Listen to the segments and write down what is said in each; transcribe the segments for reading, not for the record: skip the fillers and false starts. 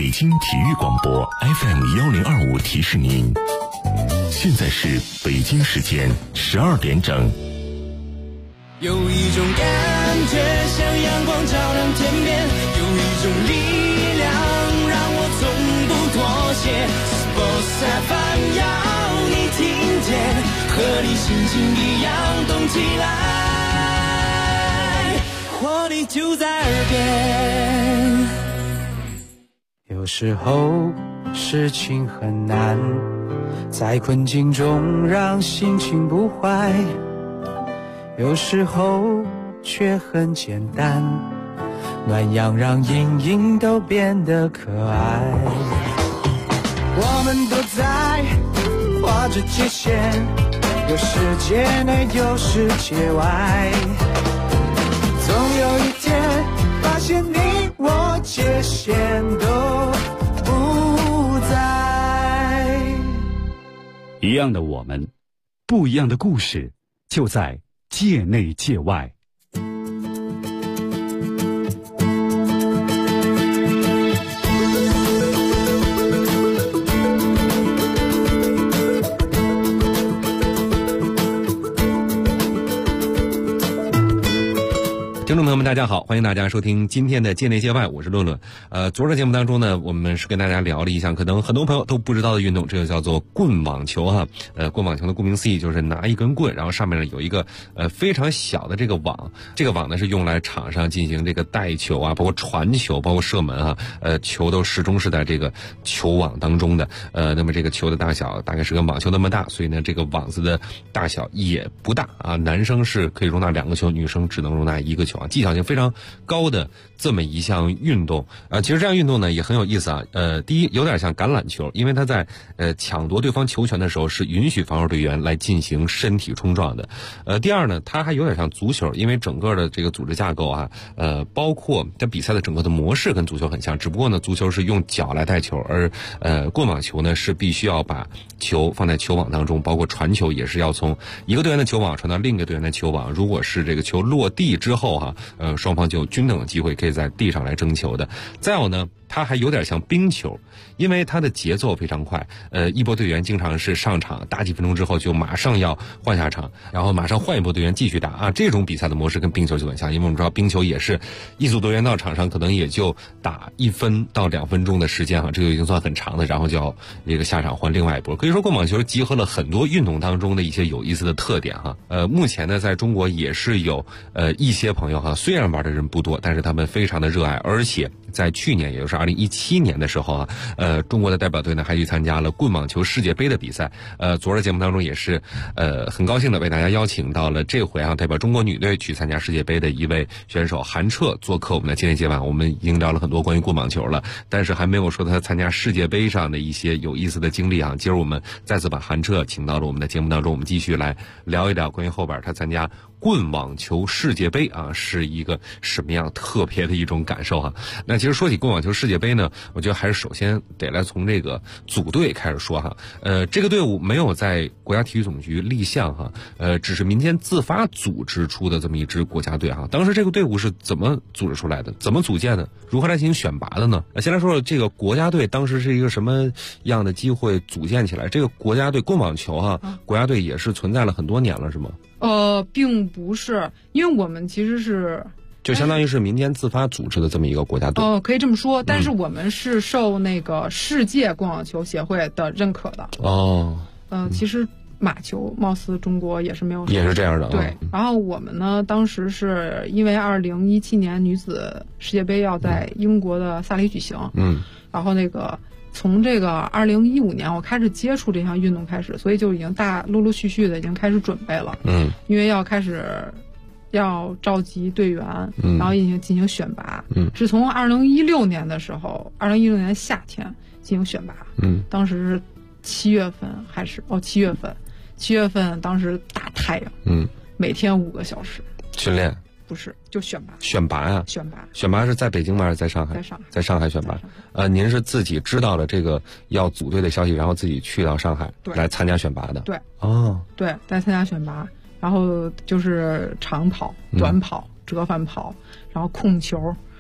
北京体育广播 FM1025提示您，现在是北京时间12点整。 有一种感觉像阳光照亮天边，有一种力量让我从不妥协。Sports FM 要你听见，和你心情一样动起来，活力就在耳边。 有时候事情很难，在困境中让心情不坏，有时候却很简单，暖阳让阴影都变得可爱。我们都在画着界限，有世界内有世界外，总有一天发现你我界限都不在。 一样的我们，不一样的故事，就在界内界外。 听众朋友们大家好，欢迎大家收听今天的界内界外，我是论论。昨儿的节目当中呢，我们是跟大家聊了一项可能很多朋友都不知道的运动，这个叫做棍网球哈。棍网球的顾名思义就是拿一根棍，然后上面呢有一个非常小的这个网，这个网呢是用来场上进行这个带球啊，包括传球，包括射门啊，球都始终是在这个球网当中的。那么这个球的大小大概是跟网球那么大，所以呢这个网子的大小也不大啊，男生是可以容纳2个球，女生只能容纳1个球啊，技巧性非常高的这么一项运动啊。其实这项运动呢也很有意思啊。第一有点像橄榄球，因为它在抢夺对方球权的时候是允许防守队员来进行身体冲撞的。第二呢，它还有点像足球，因为整个的这个组织架构啊，包括它比赛的整个的模式跟足球很像，只不过呢足球是用脚来带球，而棍网球呢是必须要把球放在球网当中，包括传球也是要从一个队员的球网传到另一个队员的球网。如果是这个球落地之后哈，双方就有均等的机会可以在地上来争球的。再有呢，它还有点像冰球，因为它的节奏非常快。一波队员经常是上场打几分钟之后就马上要换下场，然后马上换一波队员继续打啊。这种比赛的模式跟冰球就很像，因为我们知道冰球也是一组队员到场上可能也就打1分到2分钟的时间哈，这个已经算很长的，然后就要这个下场换另外一波。可以说棍网球集合了很多运动当中的一些有意思的特点哈。目前呢在中国也是有一些朋友哈，虽然玩的人不多，但是他们非常的热爱，而且在去年也就是2017年的时候啊，中国的代表队呢还去参加了棍网球世界杯的比赛。昨儿的节目当中也是很高兴的为大家邀请到了这回啊代表中国女队去参加世界杯的一位选手韩彻做客我们的界内界外。我们已经聊了很多关于棍网球了，但是还没有说他参加世界杯上的一些有意思的经历啊。今儿我们再次把韩彻请到了我们的节目当中，我们继续来聊一聊关于后边他参加棍网球世界杯啊是一个什么样特别的一种感受哈。那其实说起棍网球世界杯呢，我觉得还是首先得来从这个组队开始说哈。这个队伍没有在国家体育总局立项哈，只是民间自发组织出的这么一支国家队哈。当时这个队伍是怎么组织出来的？怎么组建的？如何来进行选拔的呢？先来说说这个国家队当时是一个什么样的机会组建起来？这个国家队棍网球哈，国家队也是存在了很多年了是吗？ 并不是，因为我们其实是就相当于是民间自发组织的这么一个国家队。 可以这么说，但是我们是受那个世界棍网球协会的认可的。其实马球貌似中国也是没有， 也是这样的。 对，然后我们呢，当时是因为2017年女子世界杯要在英国的萨里举行，然后那个从这个2015年我开始接触这项运动开始，所以就已经陆陆续续的已经开始准备了。因为要开始要召集队员，然后进行选拔。是从2016年的时候，2016年夏天进行选拔。当时是7月份还是7月份，当时大太阳。每天5个小时训练。 不是，就选拔。 选拔呀？选拔是在北京吗？还是在上海？在上海选拔。您是自己知道了这个要组队的消息，然后自己去到上海来参加选拔的？ 对。对，来参加选拔，然后就是长跑、短跑、折返跑，然后控球，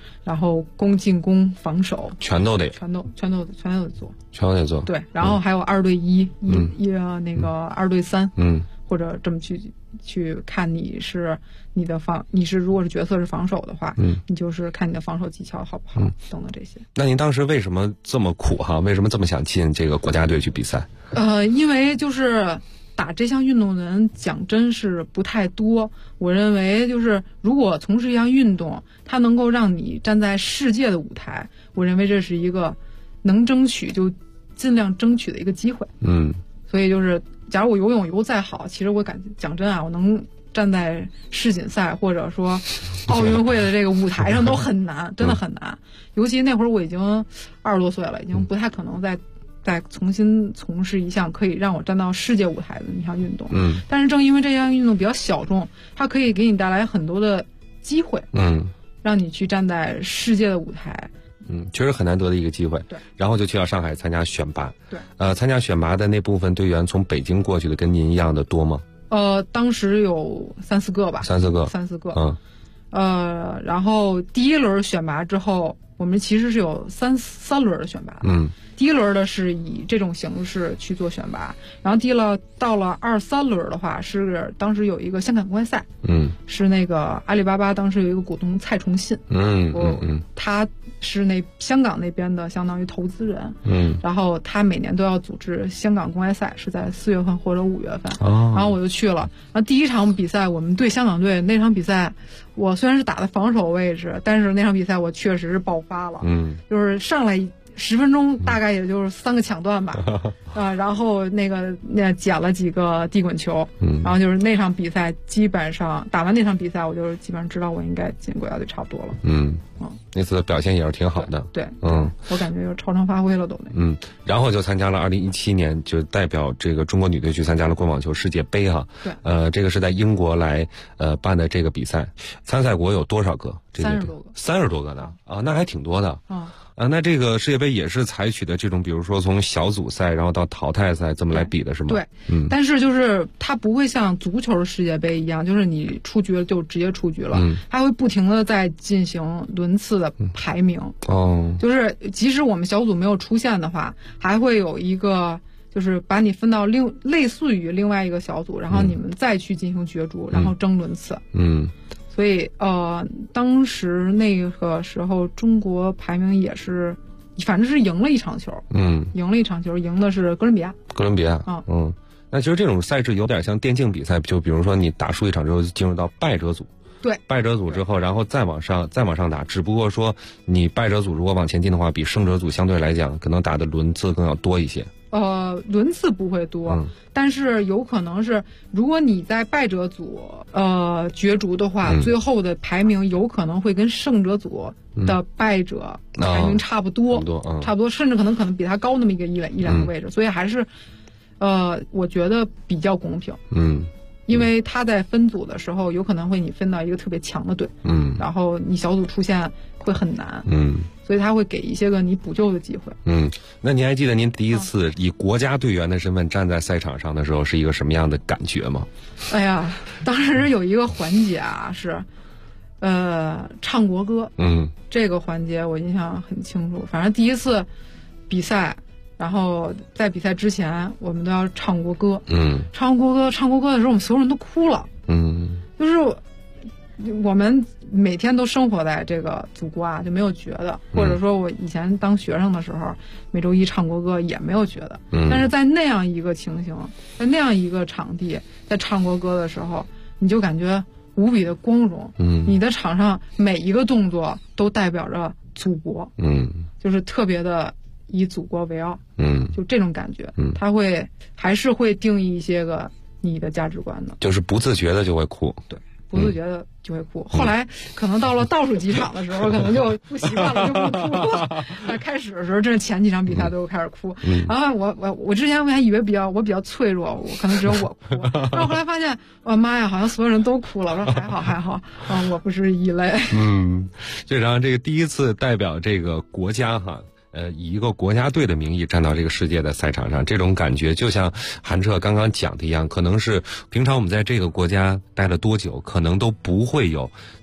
然后进攻、防守全都得做， 全都得做。 对，然后还有2对1，那个2对3，或者这么去看你是如果是角色是防守的话，你就是看你的防守技巧好不好，等等这些。 那您当时为什么这么苦哈？为什么这么想进这个国家队去比赛？ 因为就是打这项运动的人讲真是不太多。我认为就是如果从事一项运动，它能够让你站在世界的舞台，我认为这是一个能争取就尽量争取的一个机会。所以就是假如我游泳游再好，其实我讲真啊，我能站在世锦赛或者说奥运会的这个舞台上都很难，真的很难。尤其那会儿我已经20多岁了，已经不太可能再重新从事一项可以让我站到世界舞台的一项运动。但是正因为这项运动比较小众，它可以给你带来很多的机会，让你去站在世界的舞台。 确实很难得的一个机会。 对， 然后就去到上海参加选拔。 对， 参加选拔的那部分队员从北京过去的跟您一样的多吗？ 当时有3、4个吧。 3、4个。 然后第一轮选拔之后，我们其实是有三轮的选拔的。第一轮的是以这种形式去做选拔，然后到了2、3轮的话，是当时有一个香港公开赛，是那个阿里巴巴当时有一个股东蔡崇信，他是香港那边的相当于投资人，然后他每年都要组织香港公开赛，是在4月份或者5月份，然后我就去了。然后第一场比赛我们对香港队那场比赛，我虽然是打的防守位置，但是那场比赛我确实是爆发了，就是上来10分钟大概也就是3个抢断吧，然后捡了几个地滚球，然后就是那场比赛基本上打完那场比赛，我就是基本上知道我应该进国家队差不多了。 那次的表现也是挺好的。 对，我感觉就超常发挥了都。 然后就参加了2017年，就代表这个中国女队去参加了棍网球世界杯哈。 对， 这个是在英国来办的这个比赛，参赛国有多少个 ？30多个。 30多个呢？啊，那还挺多的。那这个世界杯也是采取的这种，比如说从小组赛然后到淘汰赛这么来比的是吗？ 对，但是就是它不会像足球世界杯一样，就是你出局了就直接出局了，它会不停的在进行轮次的排名。就是即使我们小组没有出现的话，还会有一个就是把你分到类似于另外一个小组，然后你们再去进行角逐，然后争轮次。所以当时那个时候中国排名也是，反正是赢了一场球，赢的是哥伦比亚。那其实这种赛制有点像电竞比赛，就比如说你打输一场之后进入到败者组。 对， 败者组之后，然后再往上打，只不过说你败者组如果往前进的话，比胜者组相对来讲可能打的轮次更要多一些。 轮次不会多，但是有可能是如果你在败者组角逐的话，最后的排名有可能会跟胜者组的败者排名差不多，差不多，甚至可能比他高那么一两个位置，所以还是我觉得比较公平。因为他在分组的时候，有可能会你分到一个特别强的队，然后你小组出现会很难，所以他会给一些个你补救的机会。 那您还记得您第一次以国家队员的身份站在赛场上的时候是一个什么样的感觉吗？ 哎呀，当时有一个环节啊，是唱国歌，这个环节我印象很清楚。反正第一次比赛，然后在比赛之前我们都要唱国歌，唱国歌的时候我们所有人都哭了，就是我们每天都生活在这个祖国啊，就没有觉得，或者说我以前当学生的时候每周一唱国歌也没有觉得，但是在那样一个情形，在那样一个场地，在唱国歌的时候，你就感觉无比的光荣，你的场上每一个动作都代表着祖国，就是特别的以祖国为傲，就这种感觉，它还是会定义一些个你的价值观的， 就是不自觉的就会哭。 对，不自觉的就会哭。后来可能到了倒数几场的时候，可能就不习惯了，就不哭了。开始的时候，真是前几场比赛都开始哭。然后我之前我还以为我比较脆弱，我可能只有我哭。然后后来发现，我妈呀，好像所有人都哭了。我说还好，我不是异类。 就然后这个第一次代表这个国家哈。以一个国家队的名义站到这个世界的赛场上，这种感觉就像韩澈刚刚讲的一样，可能是平常我们在这个国家待了多久，可能都不会有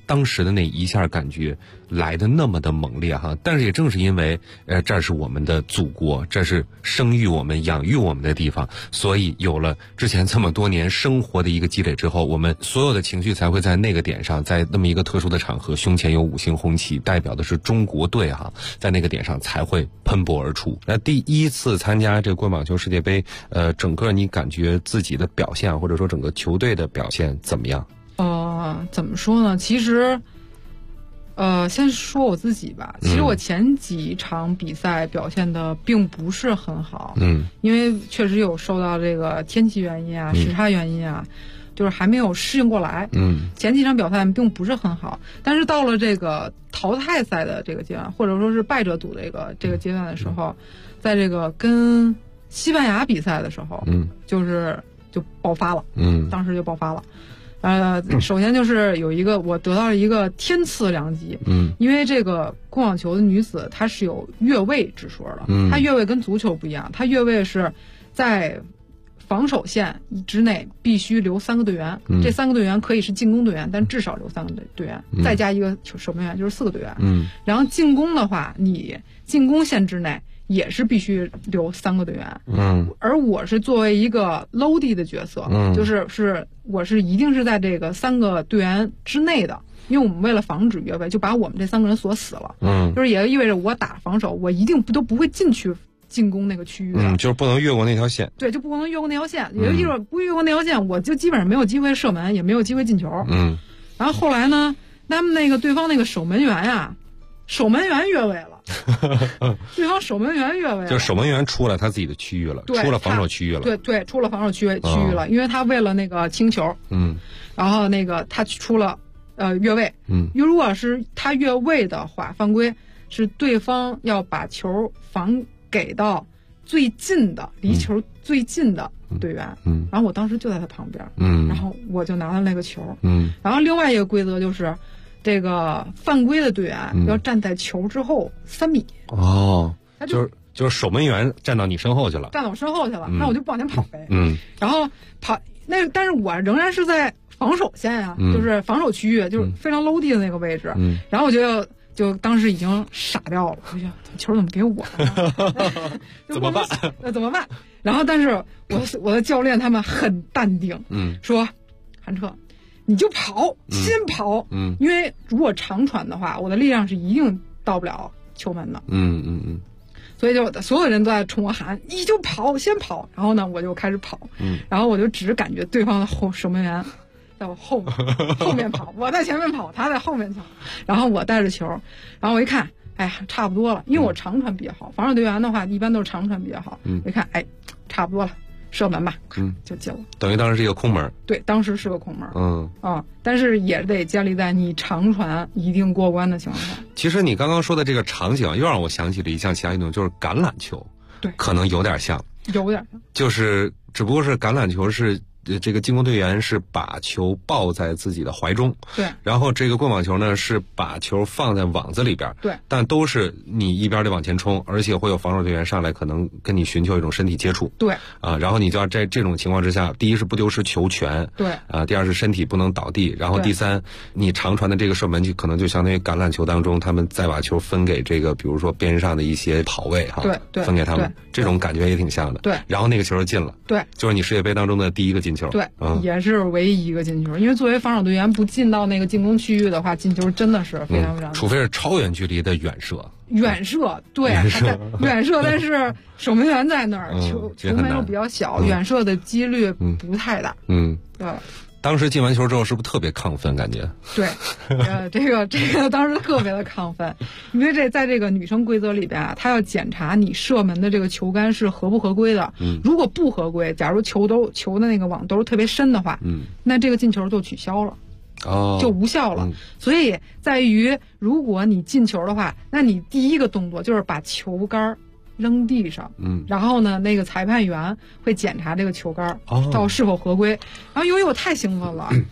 当时的那一下感觉来的那么的猛烈哈。但是也正是因为这是我们的祖国，这是生育我们养育我们的地方，所以有了之前这么多年生活的一个积累之后，我们所有的情绪才会在那个点上，在那么一个特殊的场合，胸前有5星红旗代表的是中国队哈，在那个点上才会喷薄而出。那第一次参加这个棍网球世界杯，整个你感觉自己的表现或者说整个球队的表现怎么样？ 怎么说呢？其实，先说我自己吧。其实我前几场比赛表现的并不是很好，因为确实有受到这个天气原因啊、时差原因啊，就是还没有适应过来。前几场表现并不是很好，但是到了这个淘汰赛的这个阶段，或者说是败者组的这个阶段的时候，在这个跟西班牙比赛的时候，就爆发了，当时就爆发了。首先就是我得到了一个天赐良机，因为这个棍网球的女子她是有越位之说的，她越位跟足球不一样，她越位是在防守线之内必须留3个队员，这3个队员可以是进攻队员，但至少留3个队员，再加一个守门员就是4个队员，然后进攻的话，你进攻线之内也是必须留3个队员，而我是作为一个 loadie 的角色，我是一定是在这个3个队员之内的，因为我们为了防止越位，就把我们这3个人锁死了，就是也意味着我打防守，我一定都不会进去进攻那个区域的， 就是不能越过那条线， 对，就不能越过那条线，也就意味着不越过那条线，我就基本上没有机会射门，也没有机会进球，然后后来呢，他们那个对方那个守门员越位了。对方守门员越位了， 就是守门员出了他自己的区域了，出了防守区域了， 对，出了防守区域了，因为他为了那个清球，然后那个他出了越位，如果是他越位的话，犯规是对方要把球防给到最近的离球最近的队员，然后我当时就在他旁边，然后我就拿了那个球，然后另外一个规则就是这个犯规的队员要站在球之后3米， 就是守门员站到你身后去了， 那我就不往前跑呗，然后跑但是我仍然是在防守线呀，就是防守区域，就是非常 low 地的那个位置，然后我就当时已经傻掉了，我想球怎么给我了？怎么办？然后但是我的教练他们很淡定，说韩彻，你就跑，先跑，因为如果长传的话，我的力量是一定到不了球门的，所以就所有人都在冲我喊，你就跑，先跑。然后呢，我就开始跑，然后我就只感觉对方的守门员在我后面跑，我在前面跑，他在后面跑，然后我带着球，然后我一看，哎呀，差不多了，因为我长传比较好，防守队员的话一般都是长传比较好，我一看，哎，差不多了。射门吧，就进了。 等于当时是一个空门。 对，当时是个空门。但是也得建立在你长传一定过关的情况下。 其实你刚刚说的这个场景，又让我想起了一项其他运动，就是橄榄球。 对， 可能有点像。就是只不过是橄榄球是。这个进攻队员是把球抱在自己的怀中， 对， 然后这个棍网球呢是把球放在网子里边， 对， 但都是你一边得往前冲，而且会有防守队员上来可能跟你寻求一种身体接触， 对， 然后你就要在这种情况之下，第一是不丢失球权， 对， 第二是身体不能倒地，然后第三，你长传的这个射门就可能就相当于橄榄球当中，他们再把球分给这个比如说边上的一些跑位哈， 对， 分给他们，这种感觉也挺像的， 对， 然后那个球就进了， 对， 就是你世界杯当中的第一个进球， 对，也是唯一一个进球，因为作为防守队员不进到那个进攻区域的话，进球真的是非常非常， 除非是超远距离的远射， 对，远射，但是守门员在那儿，球门又比较小，远射的几率不太大，对。 当时进完球之后，是不是特别亢奋？感觉对，这个当时特别的亢奋，因为在这个女生规则里边啊，她要检查你射门的这个球杆是合不合规的。如果不合规，假如球的那个网都是特别深的话，那这个进球就取消了，就无效了。所以在于，如果你进球的话，那你第一个动作就是把球杆扔地上，然后呢，那个裁判员会检查这个球杆到是否合规。然后由于我太兴奋了，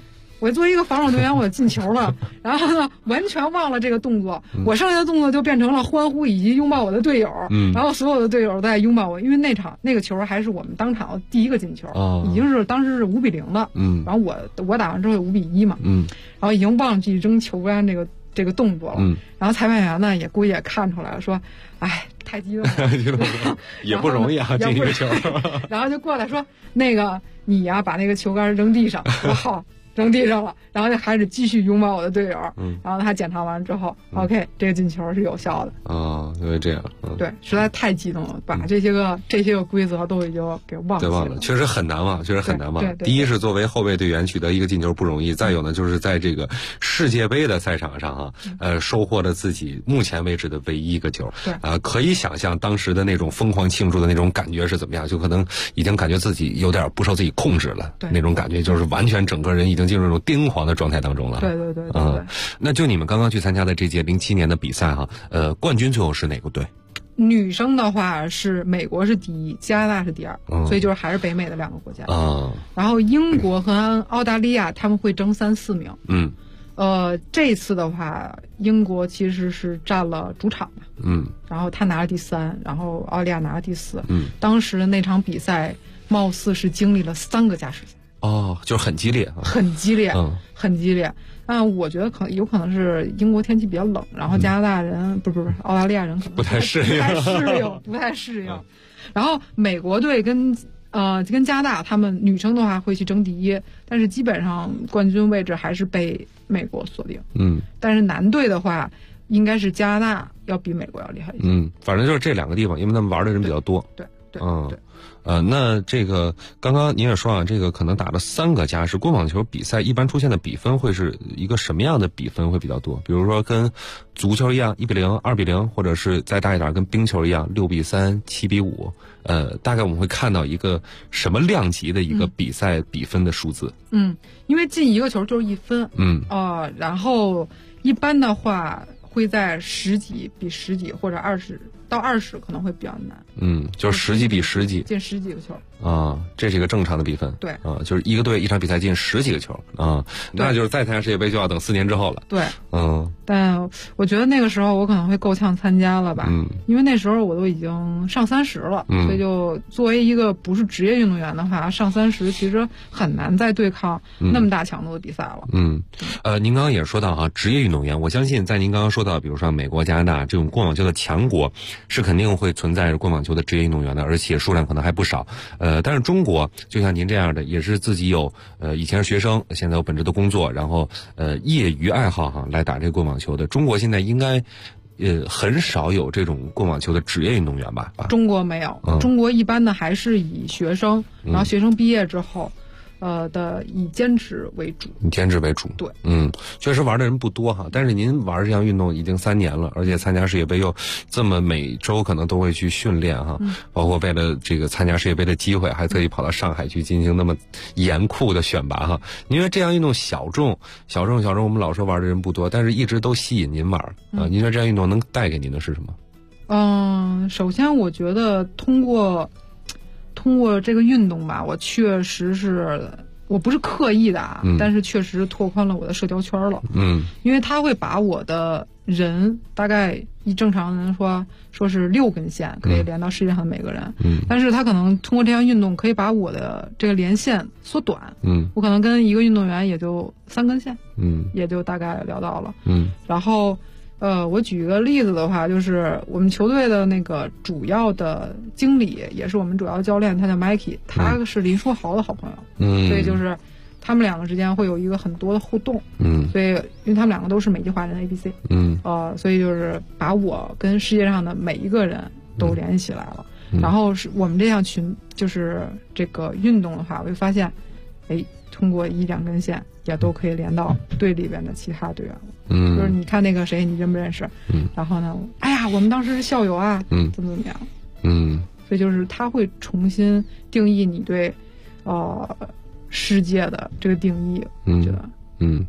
我作为一个防守队员，我进球了，然后呢，完全忘了这个动作，我剩下的动作就变成了欢呼以及拥抱我的队友，然后所有的队友都在拥抱我，因为那个球还是我们当场第一个进球，已经是当时是5-0了，然后我打完之后有5-1嘛，然后已经忘记扔球杆这个动作了，然后裁判员呢也估计也看出来了，说，哎，太激动了， 也不容易啊，进一个球， 然后就过来说，那个你呀，把那个球杆扔地上，我好。扔地上了，然后就开始继续拥抱我的队友，然后他检查完之后，OK， 这个进球是有效的。 因为这样， 对，实在太激动了，把这些个规则都已经给忘记了。 确实很难忘，确实很难忘。第一是作为后卫队员取得一个进球不容易，再有呢就是在这个世界杯的赛场上收获了自己目前为止的唯一一个球。 对， 可以想象当时的那种疯狂庆祝的那种感觉是怎么样，就可能已经感觉自己有点不受自己控制了，那种感觉就是完全整个人已经进入那种癫狂的状态当中了。 对， 那就你们刚刚去参加的这届07年的比赛冠军最后是哪个队？ 女生的话是美国是第一，加拿大是第二，所以就是还是北美的2个国家。然后英国和澳大利亚他们会争3、4名。这次的话，英国其实是占了主场的。然后他拿了第3，然后澳大利亚拿了第4。当时那场比赛貌似是经历了3个加时赛。 就是很激烈， 很激烈，很激烈。我觉得有可能是英国天气比较冷，然后加拿大人不是澳大利亚人可能不太适应。然后美国队跟加拿大他们女生的话会去争第1，但是基本上冠军位置还是被美国锁定。但是男队的话，应该是加拿大要比美国要厉害一些。 反正就是这2个地方，因为他们玩的人比较多。 对。 那这个刚刚您也说啊，这个可能打了3个加时，棍网球比赛一般出现的比分会是一个什么样的比分会比较多？比如说跟足球一样1-0、2-0，或者是再大一点跟冰球一样6-3、7-5。大概我们会看到一个什么量级的一个比赛比分的数字？ 因为进1个球就是1分。然后一般的话会在10几比10几或者20到20可能会比较难。 就是10几比10几， 进10几个球。 这是一个正常的比分。 对， 就是一个队一场比赛进10几个球那就是再参加世界杯就要等4年之后了。 对，但我觉得那个时候我可能会够呛参加了吧，因为那时候我都已经上30了，所以就作为一个不是职业运动员的话，上30其实很难再对抗那么大强度的比赛了。 您刚刚也说到职业运动员，我相信在您刚刚说到，比如说美国、加拿大这种棍网球的强国，是肯定会存在着棍网球的职业运动员的，而且数量可能还不少。但是中国就像您这样的，也是自己有以前是学生，现在有本职的工作，然后业余爱好来打这个棍网球的。中国现在应该很少有这种棍网球的职业运动员吧？ 中国没有，中国一般的还是以学生，然后学生毕业之后。以兼职为主。对， 确实玩的人不多哈。但是您玩这项运动已经3年了，而且参加世界杯又这么每周可能都会去训练哈，包括为了这个参加世界杯的机会，还特意跑到上海去进行那么严酷的选拔哈。因为这项运动小众，我们老说玩的人不多，但是一直都吸引您玩啊。您说这项运动能带给您的是什么？ 首先我觉得通过这个运动吧，我确实是我不是刻意的但是确实拓宽了我的社交圈了。因为它会把我的人大概以正常人说是6根线可以连到世界上每个人，但是他可能通过这项运动可以把我的这个连线缩短。我可能跟一个运动员也就3根线，也就大概聊到了。然后我举一个例子的话，就是我们球队的那个主要的经理，也是我们主要教练，他叫 Mikey， 他是林书豪的好朋友。所以就是他们2个之间会有一个很多的互动。所以因为他们2个都是美籍华人 ABC。所以就是把我跟世界上的每一个人都联系起来了。然后是我们这项群，就是这个运动的话，我会发现，通过1、2根线也都可以连到队里边的其他队员了。就是你看那个谁，你认不认识？然后呢，哎呀，我们当时是校友啊，怎么样？所以就是他会重新定义你对世界的这个定义。我觉得，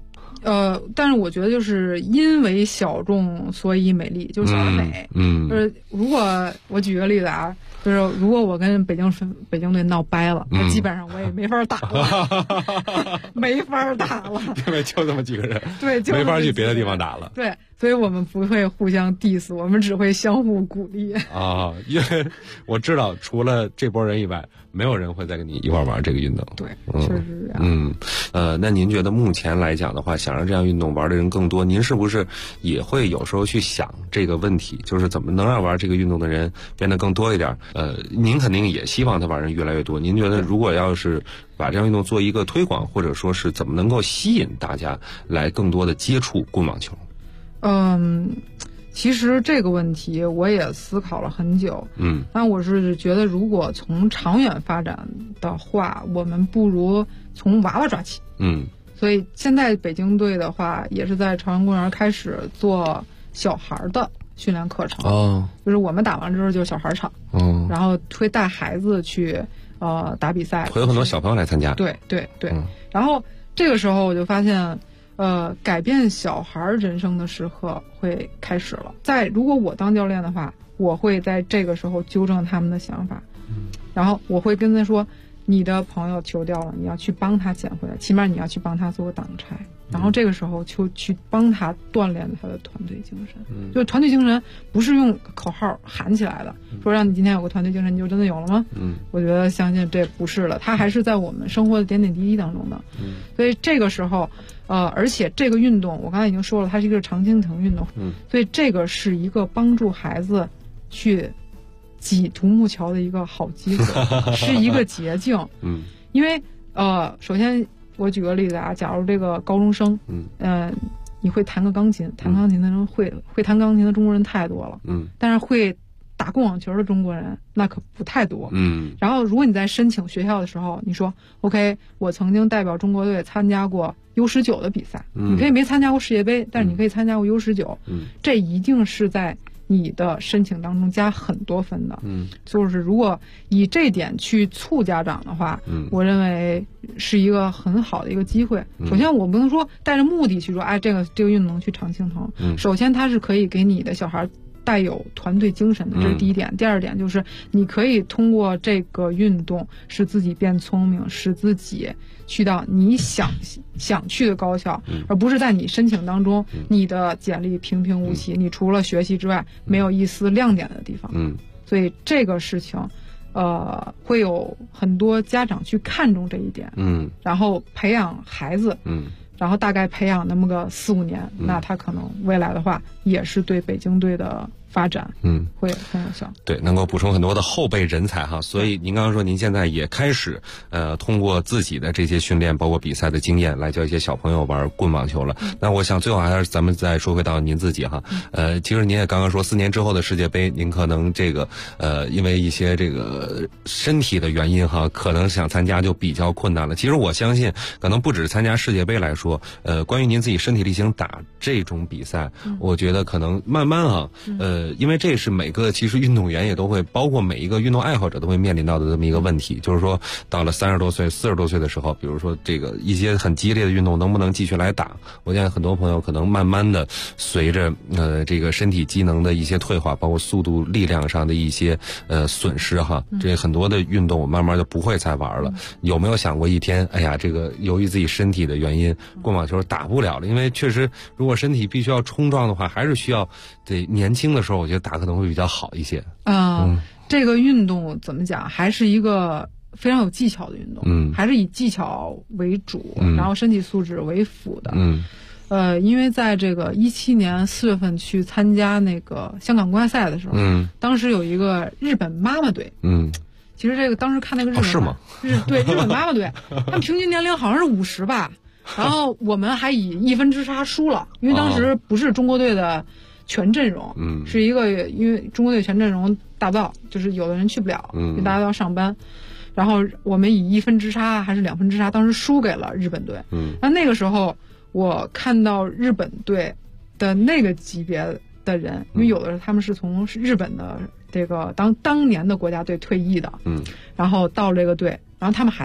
但是我觉得就是因为小众所以美丽，就是小而美。就是如果我举个例子啊，就是如果我跟北京队闹掰了，那基本上我也没法打了，没法打了。 对，就这么几个人， 对，就没法去别的地方打了。 对，所以我们不会互相 diss， 我们只会相互鼓励。 啊，因为我知道除了这波人以外，没有人会再跟你一块玩这个运动。 对，确实是这样。 那您觉得目前来讲的话，想让这样运动玩的人更多，您是不是也会有时候去想这个问题，就是怎么能让玩这个运动的人变得更多一点？您肯定也希望他玩人越来越多。您觉得如果要是把这样运动做一个推广，或者说是怎么能够吸引大家来更多的接触棍网球？ 其实这个问题我也思考了很久，但我是觉得如果从长远发展的话，我们不如从娃娃抓起。所以现在北京队的话，也是在朝阳公园开始做小孩的训练课程。就是我们打完之后就是小孩场，然后会带孩子去打比赛， 会有很多小朋友来参加。 对。然后这个时候我就发现。改变小孩人生的时刻会开始了。如果我当教练的话，我会在这个时候纠正他们的想法，然后我会跟他说，你的朋友球掉了，你要去帮他捡回来，起码你要去帮他做个挡拆，然后这个时候就去帮他锻炼他的团队精神。就团队精神不是用口号喊起来的，说让你今天有个团队精神你就真的有了吗？我觉得相信这不是了，他还是在我们生活的点点滴滴当中的。所以这个时候而且这个运动我刚才已经说了，它是一个常青藤运动，所以这个是一个帮助孩子去挤独木桥的一个好机会，是一个捷径。因为首先我举个例子啊，假如这个高中生，你会弹个钢琴，弹钢琴的人会弹钢琴的中国人太多了，但是会打棍网球的中国人那可不太多。然后如果你在申请学校的时候，你说 OK， 我曾经代表中国队参加过 U19 的比赛，你可以没参加过世界杯，但是你可以参加过 U19，这一定是在你的申请当中加很多分的。就是如果以这点去促家长的话，我认为是一个很好的一个机会。首先我不能说带着目的去说，这个运动能去常青藤。首先它是可以给你的小孩带有团队精神的，这是第一点。第二点就是你可以通过这个运动使自己变聪明，使自己去到你想去的高校，而不是在你申请当中你的简历平平无奇，你除了学习之外没有一丝亮点的地方。所以这个事情会有很多家长去看重这一点，然后培养孩子，然后大概培养那么个4-5年，那他可能未来的话也是对北京队的发展会很有效。 对，能够补充很多的后备人才哈。所以您刚刚说您现在也开始通过自己的这些训练包括比赛的经验来教一些小朋友玩棍网球了。那我想最后还是咱们再说回到您自己哈。其实您也刚刚说4年之后的世界杯，您可能这个因为一些这个身体的原因哈，可能想参加就比较困难了。其实我相信可能不止参加世界杯来说，关于您自己身体力行打这种比赛，我觉得可能慢慢啊因为这是每个其实运动员也都会，包括每一个运动爱好者都会面临到的这么一个问题，就是说到了30多岁、40多岁的时候，比如说这个一些很激烈的运动能不能继续来打？我见很多朋友可能慢慢的随着这个身体机能的一些退化，包括速度、力量上的一些损失哈，这很多的运动我慢慢就不会再玩了。有没有想过一天，哎呀，这个由于自己身体的原因，棍网球打不了了？因为确实，如果身体必须要冲撞的话，还是需要得年轻的时候，我觉得打可能会比较好一些。 这个运动怎么讲，还是一个非常有技巧的运动，还是以技巧为主，然后身体素质为辅的。因为在这个17年4月份去参加那个香港公开赛的时候，当时有一个日本妈妈队，其实这个当时看那个日本是吗？ 对，日本妈妈队，他们平均年龄好像是50吧，然后我们还以1分之差输了，因为当时不是中国队的全阵容，是一个因为中国队全阵容大爆，就是有的人去不了，因为大家都要上班，然后我们以1分之差还是2分之差，当时输给了日本队。那个时候我看到日本队的那个级别的人，因为有的他们是从日本的这个当年的国家队退役的，然后到这个队，然后他们还在打，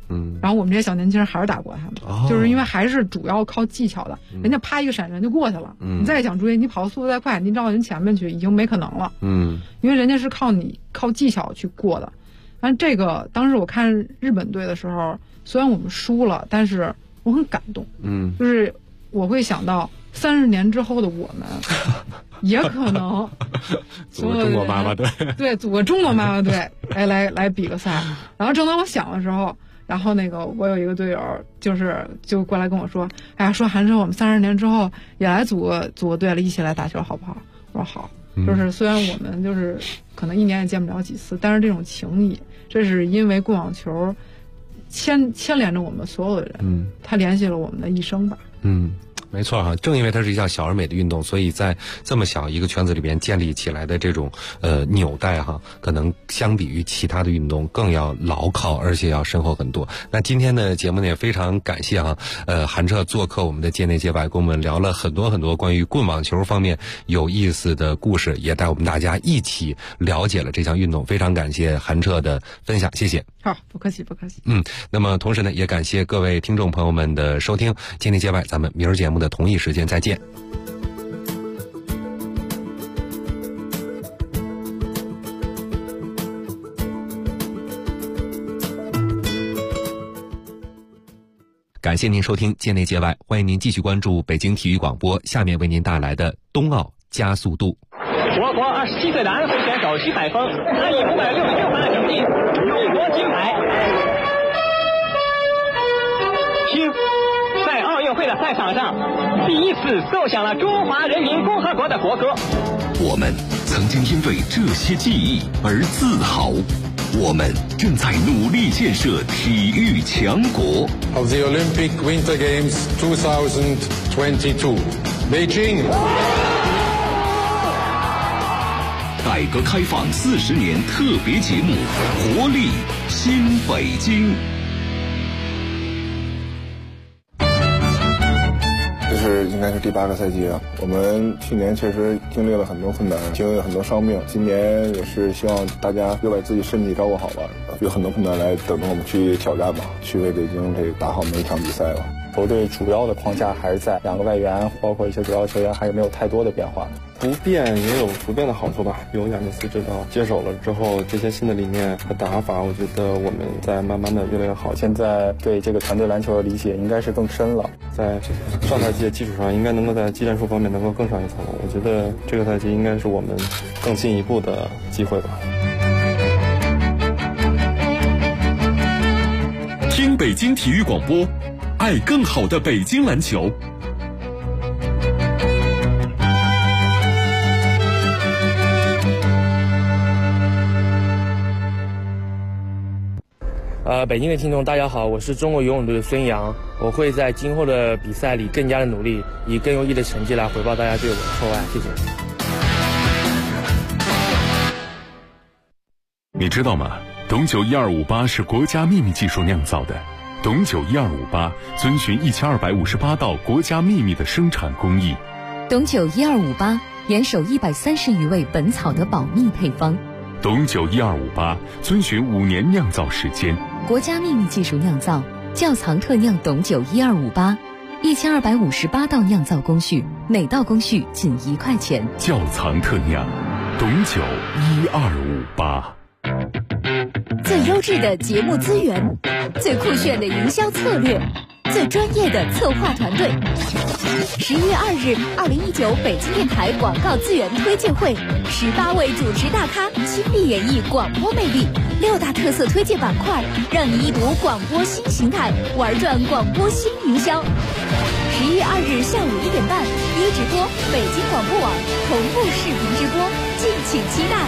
然后我们这些小年轻人还是打不过他们，就是因为还是主要靠技巧的，人家啪一个闪人就过去了，你再想追，你跑的速度再快，你绕到人前面去已经没可能了，因为人家是靠技巧去过的。但这个当时我看日本队的时候，虽然我们输了，但是我很感动，就是我会想到30年之后的我们，也可能组个中国妈妈队， 对，组个中国妈妈队来比个赛。然后正当我想的时候，然后我有一个队友就过来跟我说，哎呀，说韩生，我们30年之后也来组个队了，一起来打球好不好？我说好。就是虽然我们就是可能1年也见不了几次，但是这种情谊，这是因为棍网球牵连着我们所有的人，它联系了我们的一生吧。 没错哈，正因为它是一项小而美的运动，所以在这么小一个圈子里边建立起来的这种纽带哈，可能相比于其他的运动更要牢靠，而且要深厚很多。那今天的节目呢，也非常感谢哈，韩彻做客我们的界内界外，跟我们聊了很多关于棍网球方面有意思的故事，也带我们大家一起了解了这项运动。非常感谢韩彻的分享，谢谢。 好，不客气。 那么同时呢，也感谢各位听众朋友们的收听，界内界外，咱们明儿节目的同一时间再见。感谢您收听界内界外，欢迎您继续关注北京体育广播，下面为您带来的冬奥加速度。 我国27岁的安徽选手徐海峰，他以566分的成绩荣获金牌。听，在奥运会的赛场上，第一次奏响了中华人民共和国的国歌。 我们曾经因为这些记忆而自豪，我们正在努力建设体育强国。 Of the Olympic Winter Games 2022, Beijing。 改革开放40年特别节目，活力新北京。 这是应该是第8个赛季了。我们去年确实经历了很多困难，经历了很多伤病。今年也是希望大家又把自己身体照顾好吧，有很多困难来等着我们去挑战吧，去为北京这个打好每一场比赛吧。 球队主要的框架还是在2个外援，包括一些主要球员，还是没有太多的变化。 不变也有不变的好处吧。有亚尼斯指导接手了之后，这些新的理念和打法，我觉得我们在慢慢的越来越好。 现在对这个团队篮球的理解应该是更深了， 在上赛季的基础上，应该能够在技战术方面能够更上一层楼。我觉得这个赛季应该是我们更进一步的机会吧。 听北京体育广播，爱更好的北京篮球。 北京的听众大家好，我是中国游泳队的孙杨，我会在今后的比赛里更加的努力，以更优异的成绩来回报大家对我的厚爱，谢谢。 你知道吗？董酒1258是国家秘密技术酿造的。董酒1258遵循1258道国家秘密的生产工艺。 董酒1258严守130余位本草的保密配方。 董酒1258遵循5年酿造时间。 国家秘密技术酿造，窖藏特酿董酒1258，1258道酿造工序，每道工序仅1块钱。 窖藏特酿，董酒1258。 最优质的节目资源，最酷炫的营销策略，最专业的策划团队。11月2日，2019北京电台广告资源推介会，18位主持大咖亲力演绎广播魅力，6大特色推介板块，让你一睹广播新形态，玩转广播新营销。11月2日下午1点半，一直播北京广播网同步视频直播，敬请期待。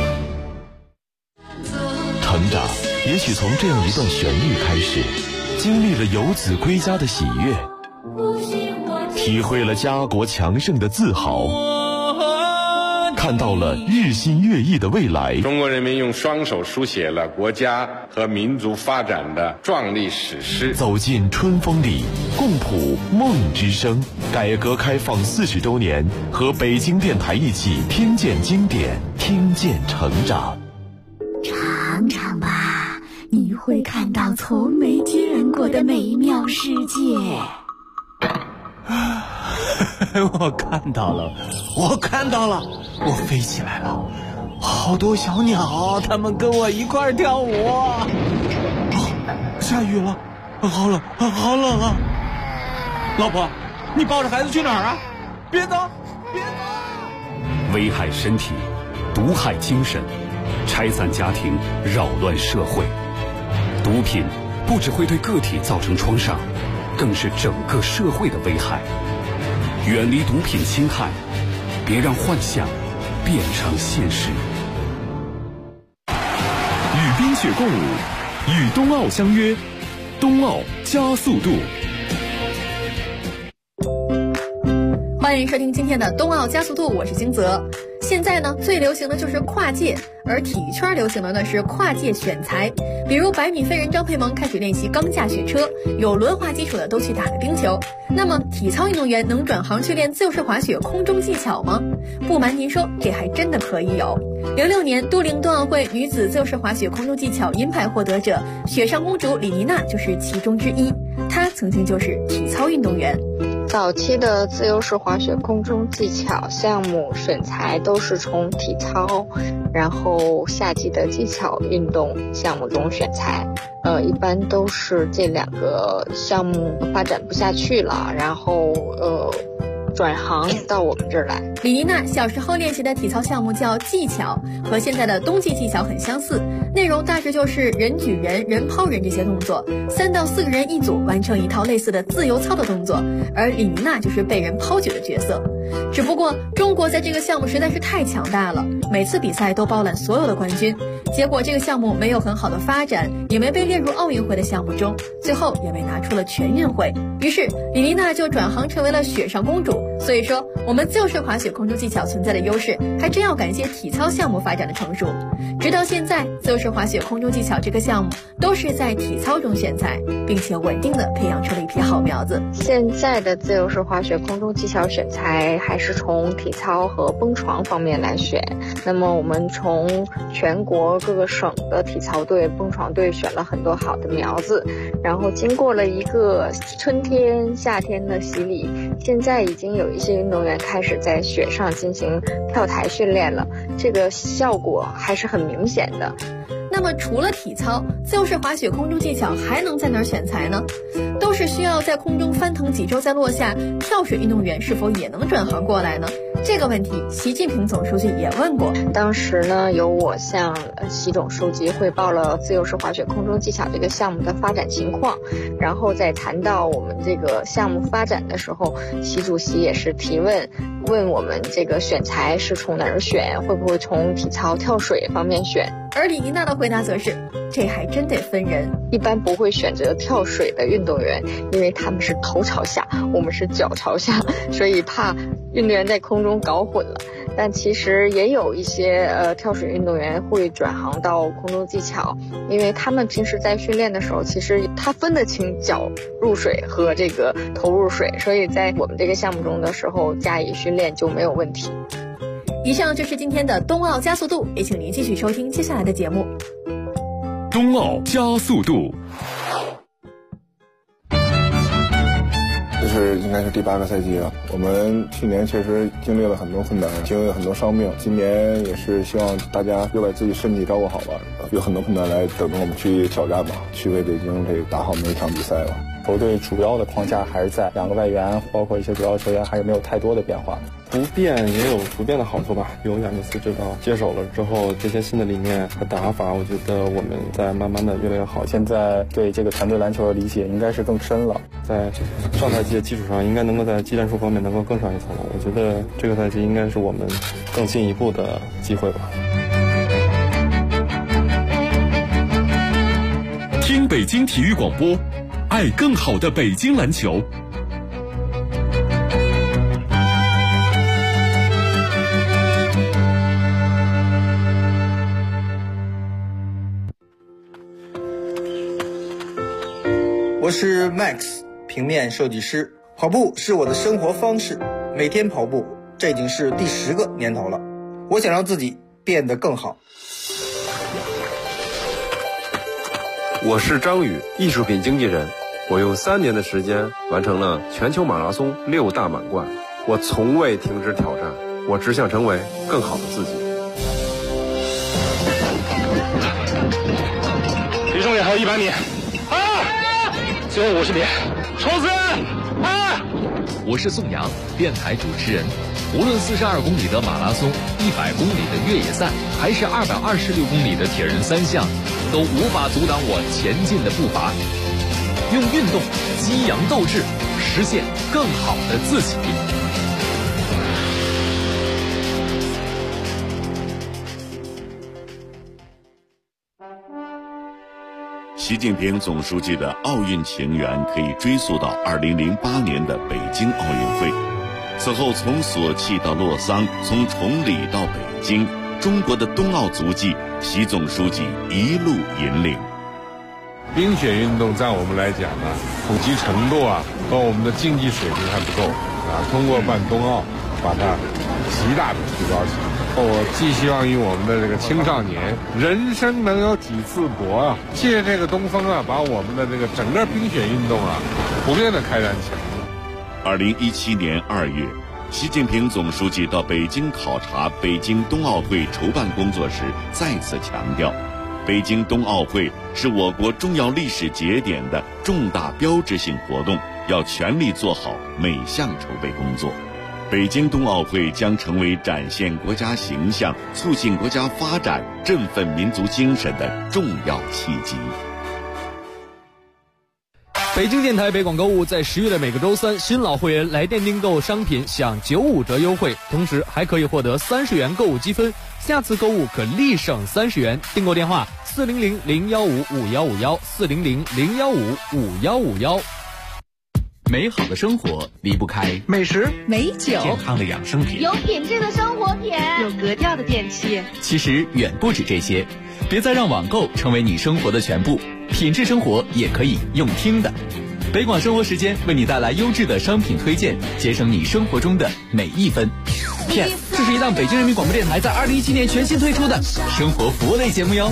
成长也许从这样一段旋律开始，经历了游子归家的喜悦，体会了家国强盛的自豪，看到了日新月异的未来。 中国人民用双手书写了国家和民族发展的壮丽史诗。 走进春风里，共谱梦之声。改革开放40周年，和北京电台一起听见经典，听见成长。 尝尝吧，你会会看到从没见过的美妙世界。 我看到了，我飞起来了，好多小鸟，它们跟我一块跳舞。下雨了，好冷啊！老婆，你抱着孩子去哪儿啊？别走！ 危害身体，毒害精神，拆散家庭，扰乱社会。毒品不只会对个体造成创伤，更是整个社会的危害。远离毒品侵害，别让幻想变成现实。 与冰雪共舞，与冬奥相约，冬奥加速度。 欢迎收听今天的冬奥加速度，我是金泽。现在呢，最流行的就是跨界，而体育圈流行的呢是跨界选材。比如100米飞人张培萌开始练习钢架雪车，有轮滑基础的都去打了冰球。那么体操运动员能转行去练自由式滑雪空中技巧吗？不瞒您说，这还真的可以有。06年都灵冬奥会女子自由式滑雪空中技巧银牌获得者雪上公主李妮娜就是其中之一，她曾经就是体操运动员。 早期的自由式滑雪空中技巧项目选材都是从体操，然后夏季的技巧运动项目中选材。一般都是这2个项目发展不下去了，然后转行到我们这儿来。 李妮娜小时候练习的体操项目叫技巧，和现在的冬季技巧很相似，内容大致就是人举人、人抛人这些动作，3到4个人一组完成一套类似的自由操的动作，而李妮娜就是被人抛举的角色。只不过中国在这个项目实在是太强大了，每次比赛都包揽所有的冠军，结果这个项目没有很好的发展，也没被列入奥运会的项目中，最后也被拿出了全运会。于是李妮娜就转行成为了雪上公主。所以说我们自由式滑雪空中技巧存在的优势还真要感谢体操项目发展的成熟。直到现在，自由式滑雪空中技巧这个项目都是在体操中选材，并且稳定的培养出了一批好苗子。 现在的自由式滑雪空中技巧选材还是从体操和蹦床方面来选。那么我们从全国各个省的体操队、蹦床队选了很多好的苗子，然后经过了一个春天、夏天的洗礼，现在已经有一些运动员开始在雪上进行跳台训练了，这个效果还是很明显的。 那么除了体操，自由式滑雪空中技巧还能在哪儿选材呢？都是需要在空中翻腾几周再落下，跳水运动员是否也能转行过来呢？这个问题习近平总书记也问过。 当时呢，由我向习总书记汇报了自由式滑雪空中技巧这个项目的发展情况，然后在谈到我们这个项目发展的时候，习主席也是提问我们这个选材是从哪儿选，会不会从体操跳水方面选。 而李妮娜的回答则是，这还真得分人， 一般不会选择跳水的运动员，因为他们是头朝下，我们是脚朝下，所以怕运动员在空中搞混了。但其实也有一些跳水运动员会转行到空中技巧，因为他们平时在训练的时候，其实他分得清脚入水和这个头入水，所以在我们这个项目中的时候加以训练就没有问题。 以上就是今天的冬奥加速度，也请您继续收听接下来的节目。 冬奥加速度， 这是应该是第8个赛季了。我们去年确实经历了很多困难，经历了很多伤病，今年也是希望大家又把自己身体照顾好吧，有很多困难来等着我们去挑战吧，去为北京这打好每一场比赛吧。 球队主要的框架还是在2个外援，包括一些主要球员还是没有太多的变化。 不变也有不变的好处吧。有亚尼斯指导接手了之后，这些新的理念和打法，我觉得我们在慢慢的越来越好。 现在对这个团队篮球的理解应该是更深了， 在上赛季的基础上，应该能够在技战术方面能够更上一层楼。我觉得这个赛季应该是我们更进一步的机会吧。 听北京体育广播，爱更好的北京篮球。 我是 Max， 平面设计师。跑步是我的生活方式，每天跑步，这已经是第10个年头了。我想让自己变得更好。 我是张宇，艺术品经纪人。我用3年的时间完成了全球马拉松6大满贯。我从未停止挑战，我只想成为更好的自己。 离终点还有100米，最后50米，冲刺！ 我是宋阳，电台主持人。无论42公里的马拉松、100公里的越野赛，还是226公里的铁人3项，都无法阻挡我前进的步伐。用运动激扬斗志，实现更好的自己。 习近平总书记的奥运情缘可以追溯到2008年的北京奥运会。此后从索契到洛桑，从崇礼到北京，中国的冬奥足迹，习总书记一路引领。 冰雪运动在我们来讲呢，普及程度和我们的竞技水平还不够通过办冬奥，把它极大的提高起来。我寄希望于我们的这个青少年，人生能有几次搏借这个东风把我们的这个整个冰雪运动普遍的开展起来。 2017年2月，习近平总书记到北京考察北京冬奥会筹办工作时，再次强调，北京冬奥会是我国重要历史节点的重大标志性活动，要全力做好每项筹备工作。北京冬奥会将成为展现国家形象、促进国家发展、振奋民族精神的重要契机。 北京电台北广购物在10月的每个周三，新老会员来电订购商品享95折优惠，同时还可以获得30元购物积分，下次购物可立省30元。订购电话400-015-5151，400-015-5151。 美好的生活离不开美食、 美酒、 健康的养生品、 有品质的生活品、 有格调的电器。 其实远不止这些，别再让网购成为你生活的全部，品质生活也可以用听的。北广生活时间为你带来优质的商品推荐，节省你生活中的每一分。 这是一档北京人民广播电台在2017年全新推出的生活服务类节目哟。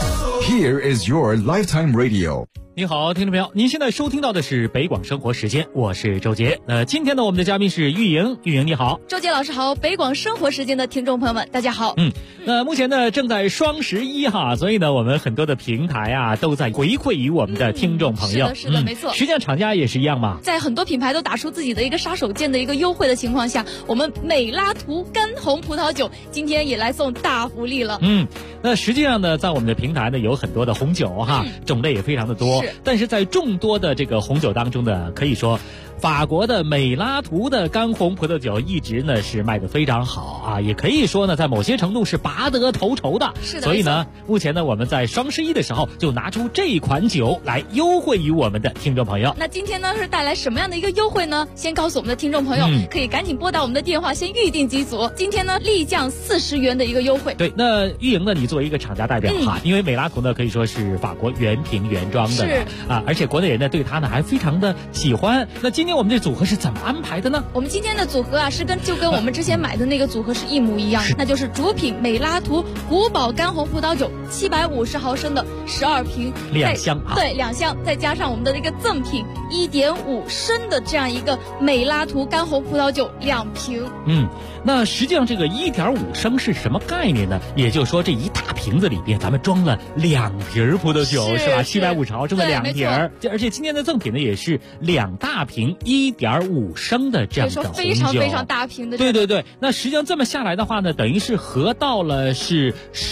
Here is your lifetime radio。 你好，听众朋友，您现在收听到的是北广生活时间，我是周杰。今天呢，我们的嘉宾是玉莹，玉莹你好。 周杰老师好，北广生活时间的听众朋友们，大家好。 目前呢正在双11所以呢，我们很多的平台都在回馈于我们的听众朋友。 是的，没错。 实际上厂家也是一样嘛， 在很多品牌都打出自己的一个杀手锏的一个优惠的情况下，我们美拉图干红葡萄酒今天也来送大福利了。 那实际上呢，在我们的平台呢有很多的红酒种类也非常的多，但是在众多的这个红酒当中呢，可以说法国的美拉图的干红葡萄酒一直呢是卖得非常好也可以说呢在某些程度是拔得头筹的。 是的， 所以呢目前呢我们在双11的时候就拿出这款酒来优惠于我们的听众朋友。 那今天呢是带来什么样的一个优惠呢？先告诉我们的听众朋友，可以赶紧拨打我们的电话先预定几组。今天呢立降40元的一个优惠。 对，那玉莹呢，你作为一个厂家代表因为美拉图呢可以说是法国原瓶原装的而且国内人呢对它呢还非常的喜欢。那今天我们这组合是怎么安排的呢？ 我们今天的组合就跟我们之前买的那个组合是一模一样的，那就是主品美拉图古堡干红葡萄酒750毫升的12瓶 ，2箱对，2箱，再加上我们的那个赠品1.5升的这样一个美拉图干红葡萄酒2瓶。 那实际上这个1.5升是什么概念呢？也就是说这一大瓶子里边咱们装了2瓶葡萄酒，是吧？750毫升的2瓶，而且今天的赠品呢也是2大瓶1.5升的这样的红酒， 非常非常大瓶的。 对，那实际上这么下来的话呢，等于是合到了是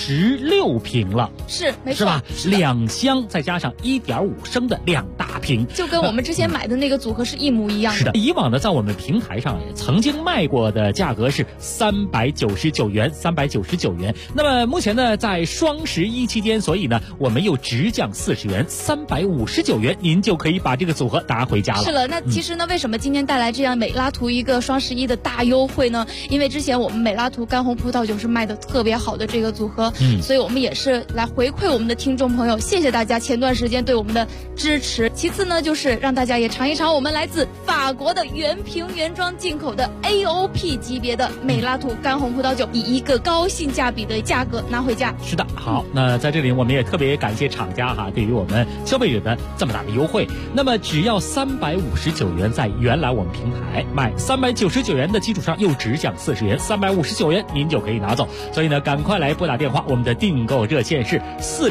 16瓶了， 是没错， 是吧？2箱再加上1.5升的2大瓶， 就跟我们之前买的那个组合是一模一样的。 是的，以往呢在我们平台上也曾经卖过的价格是399元。那么目前呢在双11期间，所以呢我们又直降40元，359元，您就可以把这个组合拿回家了。 是了，那其实呢为什么今天带来这样美拉图一个双11的大优惠呢？因为之前我们美拉图干红葡萄酒是卖的特别好的这个组合，所以我们也是来回馈我们的听众朋友，谢谢大家前段时间对我们的支持。其次呢就是让大家也尝一尝我们来自法国的原瓶原装进口的 AOP 级别的美拉图干红葡萄酒，以一个高性价比的价格拿回家。 是是的，好，那在这里我们也特别感谢厂家哈，对于我们消费者的这么大的优惠。那么只要359元，在原来我们平台卖399元的基础上又直降40元，359元您就可以拿走。所以呢，赶快来拨打电话，我们的订购热线是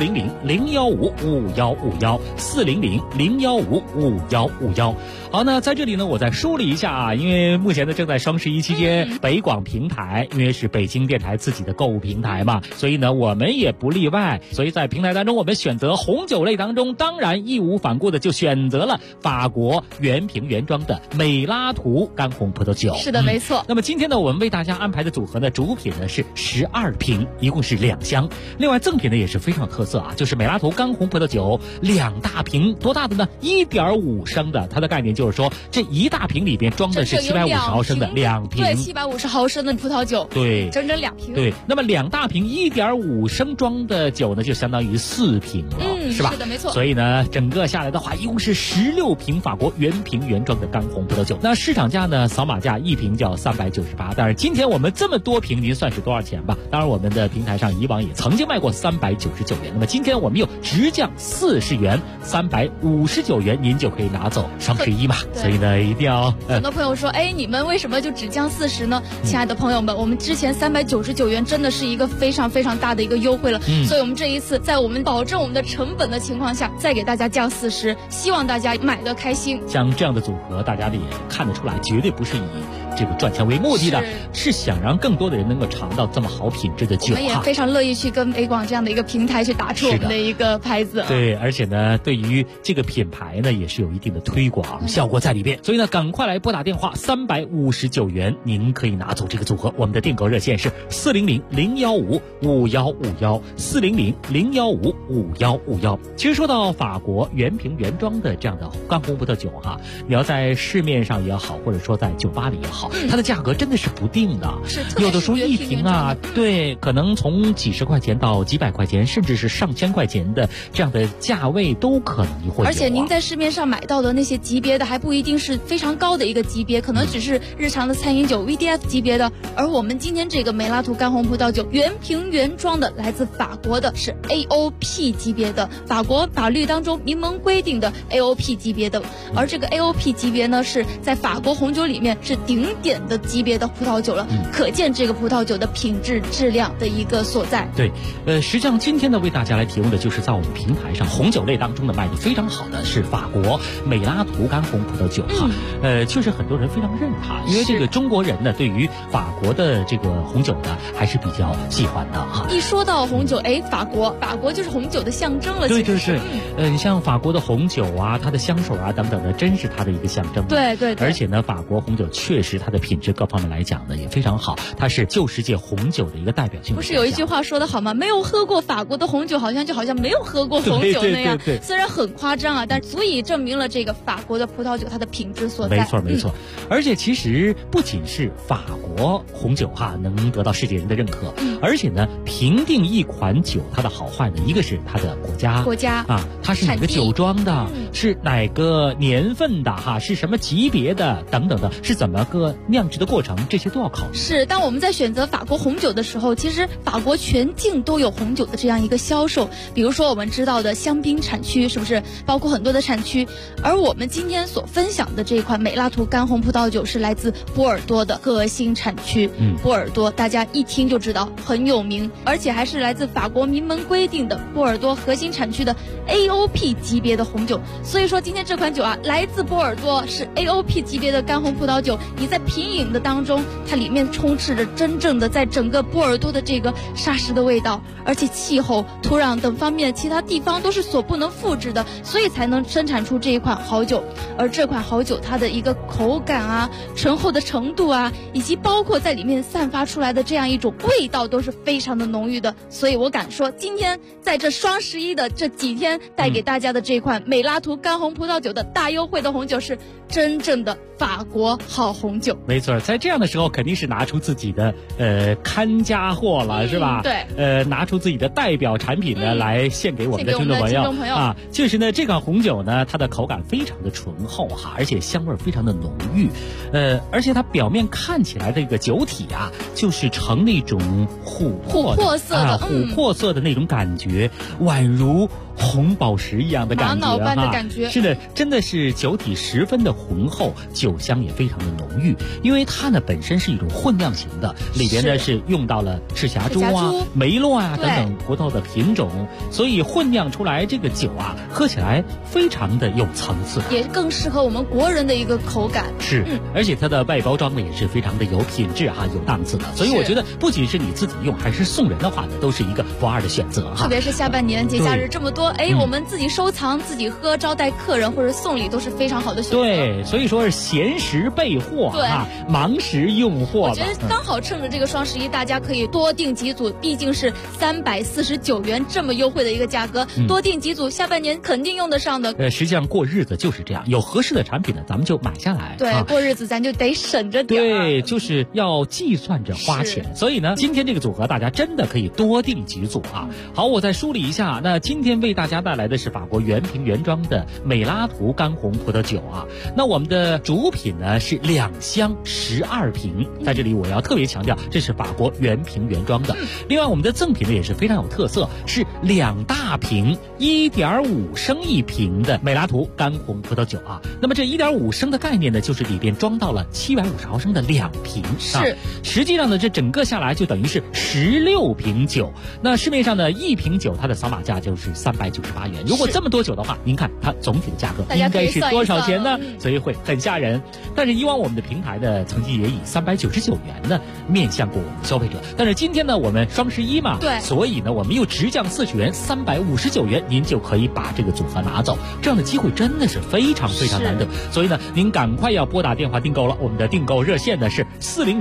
400-015-5151，400-015-5151。好，那在这里呢，我再梳理一下啊，因为目前呢正在双11期间，北广平台因为是北京电台自己的购物平台嘛，所以呢我们也不例外。所以在平台当中，我们选择红酒类当中，当然义无反顾的就选择了法国原瓶原装的美拉图干红葡萄酒。 是的，没错。 那么今天呢，我们为大家安排的组合呢，主品呢是12瓶，一共是2箱。另外赠品呢也是非常有特色啊，就是美拉图干红葡萄酒2大瓶，多大的呢？1.5升的，它的概念就是说，这一大瓶里边装的是750毫升的2瓶， 对，750毫升的葡萄酒， 对， 整整2瓶。 对，那么2大瓶1.5升装的酒呢，就相当于4瓶了，是吧？ 是的，没错。 所以呢，整个下来的话，一共是16瓶法国原瓶原装的干红葡萄酒。那市场价呢，扫码价1瓶叫398，但是今天我们这么多瓶，您算是多少钱吧？当然，我们的平台上以往也曾经卖过399元，那么今天我们又直降40元，359元，您就可以拿走，双11嘛。所以呢，一定要。 很多朋友说，哎，你们为什么就只降40呢？亲爱的朋友们，我们之前399元真的是一个非常非常大的一个优惠了，所以我们这一次在我们保证我们的成本的情况下，再给大家降40，希望大家买得开心。 像这样的组合，大家也看得出来，绝对不是以这个赚钱为目的的，是想让更多的人能够尝到这么好品质的酒。 我们也非常乐意去跟北广这样的一个平台去打出我们的一个牌子。 对，而且呢，对于这个品牌呢，也是有一定的推广效果在里边。所以呢，赶快来拨打电话，359元，您可以拿走这个组合。我们的订购热线是400-015-5151，400-015-5151。其实说到法国原瓶原装的这样的干红葡萄酒哈，你要在市面上也好，或者说在酒吧里也好，它的价格真的是不定的，有的时候一瓶啊，对，可能从几十块钱到几百块钱，甚至是上千块钱的这样的价位都可能会有。 而且您在市面上买到的那些级别的，还不一定是非常高的一个级别，可能只是日常的餐饮酒 VDF 级别的。而我们今天这个美拉图干红葡萄酒原瓶原装的，来自法国的，是 AOP 级别的，法国法律当中明文规定的 AOP 级别的。而这个 AOP 级别呢，是在法国红酒里面是顶点的级别的葡萄酒了，可见这个葡萄酒的品质质量的一个所在。 对，实际上今天呢，为大家来提供的就是在我们平台上红酒类当中的卖的非常好的是法国美拉图干红葡萄酒哈，确实很多人非常认它，因为这个中国人呢，对于法国的这个红酒呢，还是比较喜欢的哈。 一说到红酒，哎，法国就是红酒的象征了。 对，你像法国的红酒啊，它的香水啊等等的，真是它的一个象征。 对， 而且呢，法国红酒确实它的品质各方面来讲呢也非常好，它是旧世界红酒的一个代表性。 不是有一句话说得好吗？没有喝过法国的红酒，好像没有喝过红酒那样。 对， 虽然很夸张啊，但足以证明了这个法国的葡萄酒它的品质所在。 没错。而且其实不仅是法国红酒哈能得到世界人的认可，而且呢，评定一款酒它的好坏呢，一个是它的国家啊，它是哪个酒庄的，是哪个年份的哈，是什么级别的等等的，是怎么个酿制的过程，这些都要考虑。 是，当我们在选择法国红酒的时候，其实法国全境都有红酒的这样一个销售。比如说我们知道的香槟产区，是不是包括很多的产区？而我们今天所分享的这款美拉图干红葡萄酒是来自波尔多的核心产区。波尔多大家一听就知道很有名，而且还是来自法国明文规定的波尔多核心产区的 AOP 级别的红酒。所以说今天这款酒啊，来自波尔多，是 AOP 级别的干红葡萄酒。你在品饮的当中，它里面充斥着真正的在整个波尔多的这个沙石的味道，而且气候、土壤等方面其他地方都是所不能复制的，所以才能生产出这一款好酒。而这款好酒它的一个口感啊、醇厚的程度啊，以及包括在里面散发出来的这样一种味道都是非常的浓郁的。所以我敢说，今天在这双11的这几天带给大家的这款美拉图干红葡萄酒的大优惠的红酒是真正的法国好红酒。 酒。 没错，在这样的时候肯定是拿出自己的看家货了，是吧？ 对， 拿出自己的代表产品呢，来献给我们的听众朋友啊。确实呢，这款红酒呢，它的口感非常的醇厚哈，而且香味非常的浓郁，而且它表面看起来这个酒体啊，就是呈那种琥珀色的那种感觉，宛如红宝石一样的感觉， 玛瑙般的感觉。 是的，真的是酒体十分的浑厚，酒香也非常的浓郁。因为它呢本身是一种混酿型的，里边呢是用到了赤霞珠啊、梅洛啊等等葡萄的品种，所以混酿出来这个酒啊，喝起来非常的有层次， 也更适合我们国人的一个口感。 是，而且它的外包装呢也是非常的有品质哈，有档次的。所以我觉得不仅是你自己用，还是送人的话呢，都是一个不二的选择哈。 特别是下半年节假日这么多。我们自己收藏、自己喝、招待客人或者送礼都是非常好的选择。 对，所以说是闲时备货啊，忙时用货。 我觉得刚好趁着这个双11，大家可以多订几组，毕竟是349元这么优惠的一个价格，多订几组，下半年肯定用得上的。 实际上过日子就是这样，有合适的产品呢，咱们就买下来。 对，过日子咱就得省着点。 对，就是要计算着花钱。所以呢，今天这个组合大家真的可以多订几组啊。好，我再梳理一下，那今天为大家带来的是法国原瓶原装的美拉图干红葡萄酒啊。那我们的主品呢是2箱12瓶，在这里我要特别强调，这是法国原瓶原装的。另外我们的赠品呢也是非常有特色，是2大瓶1.5升一瓶的美拉图干红葡萄酒啊。那么这1.5升的概念呢，就是里边装到了750毫升的2瓶， 是实际上呢这整个下来就等于是16瓶酒。那市面上的一瓶酒它的扫码价就是398元，如果这么多酒的话，您看它总体的价格应该是多少钱呢？所以会很吓人。但是以往我们的平台呢，曾经也以399元呢面向过我们消费者。但是今天呢，我们双11嘛， 对， 所以呢，我们又直降40元，359元，您就可以把这个组合拿走。这样的机会真的是非常非常难得。所以呢，您赶快要拨打电话订购了。我们的订购热线呢是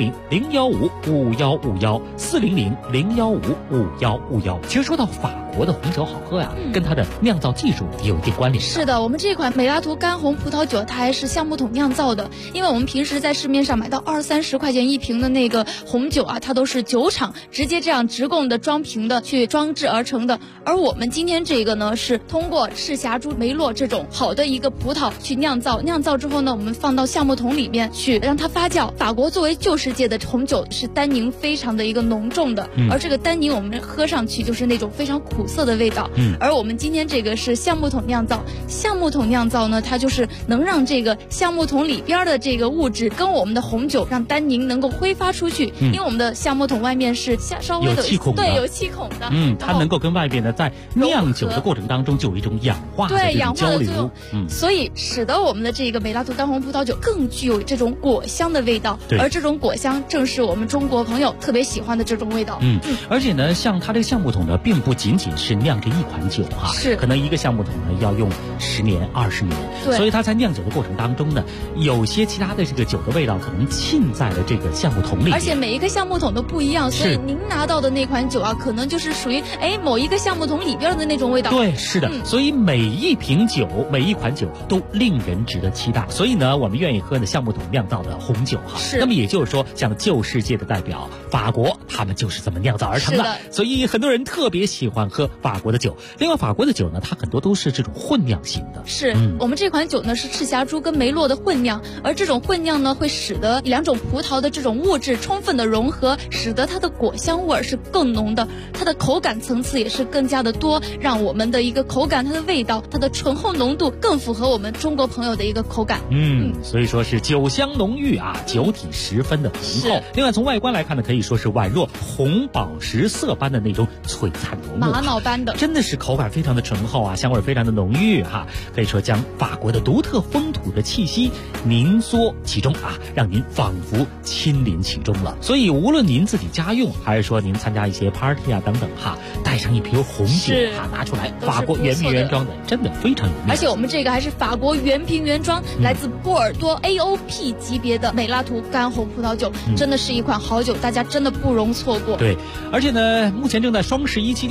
400-015-5151，400-015-5151。其实说到法国的红酒好喝呀，跟它的酿造技术有一定关联。 是的，我们这款美拉图干红葡萄酒，它还是橡木桶酿造的。因为我们平时在市面上买到20-30块钱一瓶的那个红酒啊，它都是酒厂直接这样直供的装瓶的去装制而成的。而我们今天这个呢，是通过赤霞珠、梅洛这种好的一个葡萄去酿造，酿造之后呢，我们放到橡木桶里面去让它发酵。法国作为旧世界的红酒，是单宁非常的一个浓重的，而这个单宁我们喝上去就是那种非常苦涩的味道。而我们今天这个是橡木桶酿造，橡木桶酿造呢，它就是能让这个橡木桶里边的这个物质跟我们的红酒让单宁能够挥发出去。因为我们的橡木桶外面是稍微的有气孔的， 对，有气孔的。 它能够跟外边的在酿酒的过程当中就有一种氧化的这种交流， 所以使得我们的这个美拉图干红葡萄酒更具有这种果香的味道。而这种果香正是我们中国朋友特别喜欢的这种味道。 而且呢，像它这个橡木桶呢，并不仅仅是酿这一款酒哈， 是可能一个橡木桶呢要用10年、20年，所以它在酿酒的过程当中呢，有些其他的这个酒的味道可能浸在了这个橡木桶里， 而且每一个橡木桶都不一样，所以您拿到的那款酒啊，可能就是属于某一个橡木桶里边的那种味道。 对，是的，所以每一瓶酒、每一款酒都令人值得期待。所以呢，我们愿意喝呢橡木桶酿造的红酒哈。那么也就是说，像旧世界的代表法国，他们就是这么酿造而成的。所以很多人特别喜欢喝法国的酒。另外，法国的酒呢，它很多都是这种混酿型的。 是，我们这款酒呢是赤霞珠跟梅洛的混酿，而这种混酿呢会使得2种葡萄的这种物质充分的融合，使得它的果香味是更浓的，它的口感层次也是更加的多，让我们的一个口感、它的味道、它的醇厚浓度更符合我们中国朋友的一个口感。 所以说是酒香浓郁啊，酒体十分的浑厚。另外从外观来看呢，可以说是宛若红宝石色般的那种璀璨夺目， 玛瑙般的， 真的是口感非常的醇厚啊，香味非常的浓郁哈，可以说将法国的独特风土的气息凝缩其中啊，让您仿佛亲临其中了。所以无论您自己家用，还是说您参加一些 party 啊等等哈，带上一瓶红酒哈拿出来，法国原瓶原装的，真的非常有面子。 而且我们这个还是法国原瓶原装，来自波尔多 AOP 级别的美拉图干红葡萄酒，真的是一款好酒，大家真的不容错过。 对，而且呢，目前正在双11期间，今天的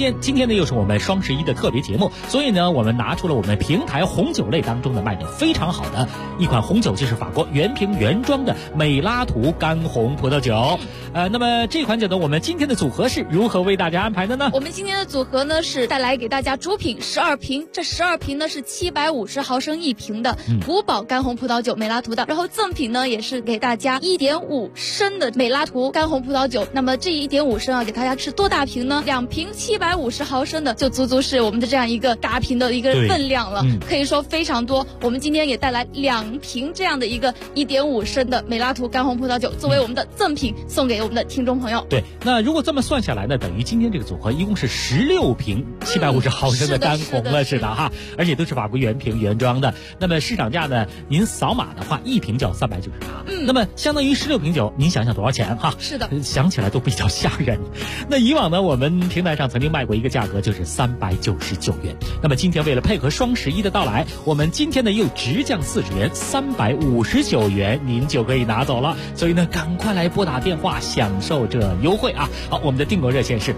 呢又是我们双11的特别节目，所以呢我们拿出了我们平台红酒类当中的卖得非常好的一款红酒，就是法国原瓶原装的美拉图干红葡萄酒。那么这款酒呢，我们今天的组合是如何为大家安排的呢？ 我们今天的组合呢是带来给大家主品12瓶，这12瓶呢是750毫升一瓶的古堡干红葡萄酒美拉图的，然后赠品呢也是给大家1.5升的美拉图干红葡萄酒。那么这1.5升啊，给大家是多大瓶呢？2瓶750毫升的，就足足是我们的这样一个大瓶的一个分量了，可以说非常多。我们今天也带来2瓶这样的一个1.5升的美拉图干红葡萄酒，作为我们的赠品送给我们的听众朋友。 对，那如果这么算下来呢，等于今天这个组合一共是16瓶750毫升的干红了，是的哈，而且都是法国原瓶原装的。那么市场价呢，您扫码的话一瓶就要398，那么相当于16瓶酒，您想想多少钱哈？ 是的， 想起来都比较吓人。那以往呢，我们平台上曾经卖过一个价格，就是399元。那么今天为了配合双11的到来，我们今天呢又直降40元，359元，您就可以拿走了。所以呢，赶快来拨打电话享受这优惠啊！好，我们的订购热线是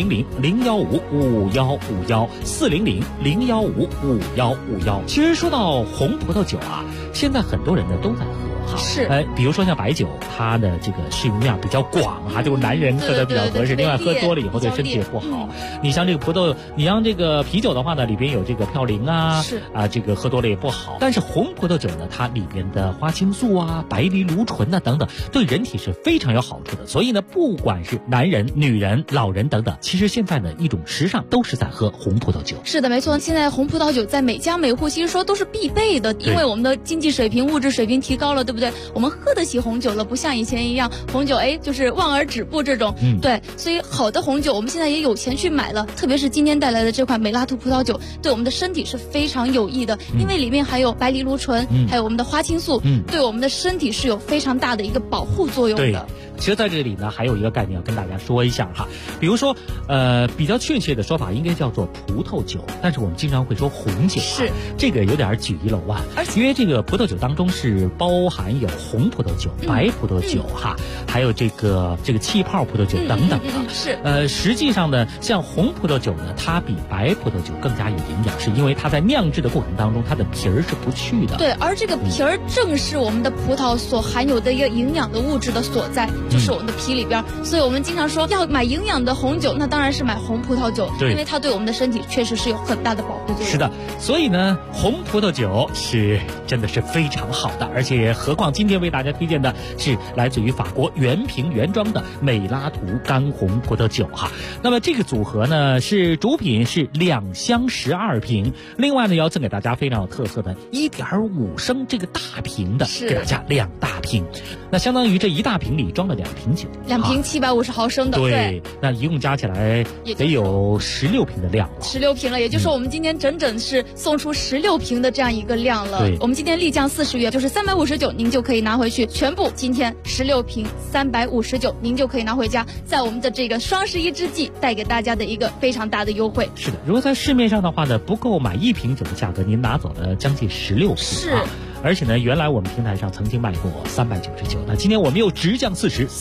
400-015-5151，400-015-5151。其实说到红葡萄酒啊，现在很多人呢都在喝。 是， 比如说像白酒，它的这个适用量比较广哈，就是男人喝的比较合适。另外，喝多了以后对身体也不好。你像这个你像这个啤酒的话呢，里边有这个嘌呤啊，这个喝多了也不好。但是红葡萄酒呢，它里边的花青素啊、白藜芦醇啊等等，对人体是非常有好处的。所以呢，不管是男人、女人、老人等等，其实现在呢一种时尚都是在喝红葡萄酒。 是的，没错。现在红葡萄酒在每家每户其实说都是必备的，因为我们的经济水平、物质水平提高了，对不对？我们喝得起红酒了，不像以前一样，红酒就是望而止步这种。对，所以好的红酒我们现在也有钱去买了，特别是今天带来的这款美拉图葡萄酒，对我们的身体是非常有益的，因为里面还有白藜芦醇，还有我们的花青素，对我们的身体是有非常大的一个保护作用的。 对，其实在这里呢，还有一个概念要跟大家说一下哈，比如说，比较确切的说法应该叫做葡萄酒，但是我们经常会说红酒， 是这个有点举一楼啊，因为这个葡萄酒当中是包含有红葡萄酒、白葡萄酒哈，还有这个气泡葡萄酒等等的。 是实际上呢，像红葡萄酒呢，它比白葡萄酒更加有营养，是因为它在酿制的过程当中，它的皮儿是不去的。 对，而这个皮儿正是我们的葡萄所含有的一个营养的物质的所在。就是我们的皮里边，所以我们经常说要买营养的红酒，那当然是买红葡萄酒，因为它对我们的身体确实是有很大的保护作用。 是的，所以呢，红葡萄酒是真的是非常好的，而且何况今天为大家推荐的是来自于法国原瓶原装的美拉图干红葡萄酒哈。那么这个组合呢，是主品是2箱12瓶，另外呢要赠给大家非常有特色的1.5升这个大瓶的，给大家2大瓶，那相当于这一大瓶里装了2瓶酒 ，2瓶750毫升的。 对，那一共加起来得有16瓶的量了。 16瓶了，也就是说我们今天整整是送出16瓶的这样一个量了。 对， 我们今天立降40元，就是359，您就可以拿回去全部。今天16瓶359，您就可以拿回家，在我们的这个双11之际，带给大家的一个非常大的优惠。 是的，如果在市面上的话呢，不够买1瓶酒的价格，您拿走了将近16瓶。 是。 而且呢，原来我们平台上曾经卖过399，那今天我们又直降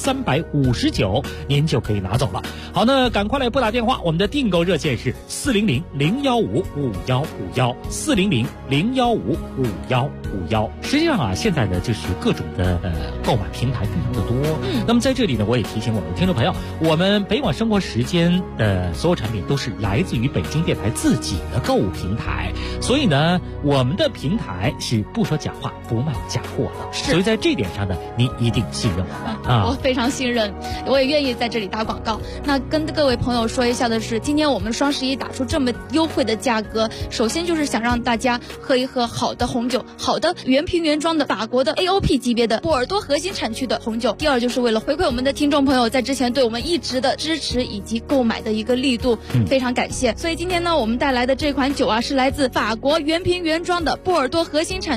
40，359，您就可以拿走了。好，那赶快来拨打电话，我们的订购热线是400-015-5151，400-015-5151。实际上啊，现在呢就是各种的购买平台非常的多。那么在这里呢，我也提醒我们的听众朋友，我们北广生活时间的所有产品都是来自于北京电台自己的购物平台，所以呢，我们的平台是不说假话、不卖假货的，所以在这点上呢，您一定信任我们啊！ 我非常信任，我也愿意在这里打广告。那跟各位朋友说一下的是，今天我们双11打出这么优惠的价格，首先就是想让大家喝一喝好的红酒，好的原瓶原装的法国的 AOP 级别的波尔多核心产区的红酒。第二就是为了回馈我们的听众朋友在之前对我们一直的支持以及购买的一个力度，非常感谢。所以今天呢，我们带来的这款酒啊，是来自法国原瓶原装的波尔多核心产区的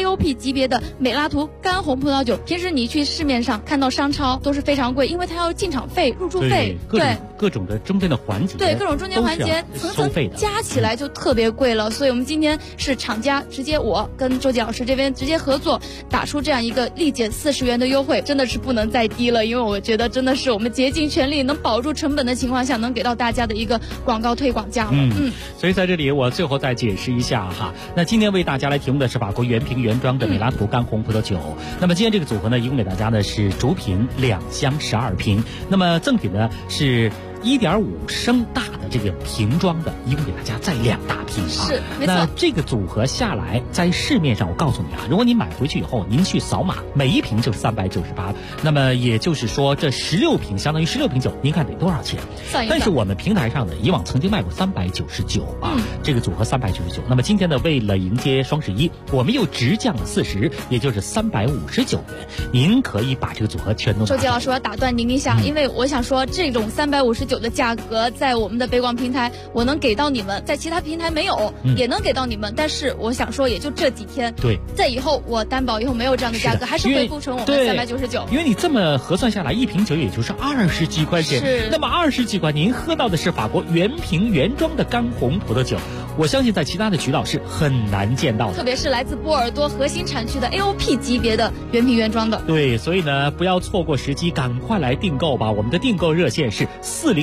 AOP 级别的美拉图干红葡萄酒，平时你去市面上看到商超都是非常贵，因为它要进场费、入驻费， 对各种的中间的环节， 对各种中间环节层层加起来就特别贵了。所以我们今天是厂家直接我跟周杰老师这边直接合作，打出这样一个立减40元的优惠，真的是不能再低了，因为我觉得真的是我们竭尽全力能保住成本的情况下，能给到大家的一个广告推广价了。 所以在这里我最后再解释一下哈，那今天为大家来提供的是法国原瓶原装的美拉图干红葡萄酒。那么今天这个组合呢，一共给大家呢是主品2箱12瓶，那么赠品呢是1.5升大的这个瓶装的，一共给大家再2大瓶啊。 是，没错。 那这个组合下来，在市面上我告诉你啊，如果你买回去以后，您去扫码，每一瓶就是398，那么也就是说这16瓶相当于16瓶酒，您看得多少钱？但是我们平台上呢，以往曾经卖过399啊，这个组合399。那么今天呢，为了迎接双11，我们又直降了40，也就是359元，您可以把这个组合全都拿。 周杰老师，我要打断您一下，因为我想说这种359的价格在我们的北广平台我能给到你们，在其他平台没有，也能给到你们，但是我想说也就这几天， 对， 在以后我担保以后没有这样的价格，还是恢复成我们399。 因为你这么核算下来，一瓶酒也就是20几块钱， 是， 那么20几块您喝到的是法国原瓶原装的干红葡萄酒，我相信在其他的渠道是很难见到的， 特别是来自波尔多核心产区的 AOP 级别的原瓶原装的。 对，所以呢不要错过时机，赶快来订购吧。我们的订购热线是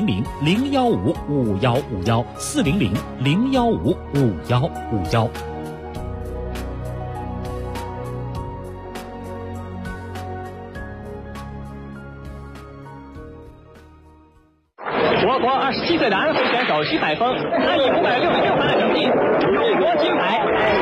400-015-5151，400-015-5151。 我国27岁的安徽选手徐海峰，他以566分的成绩荣夺金牌。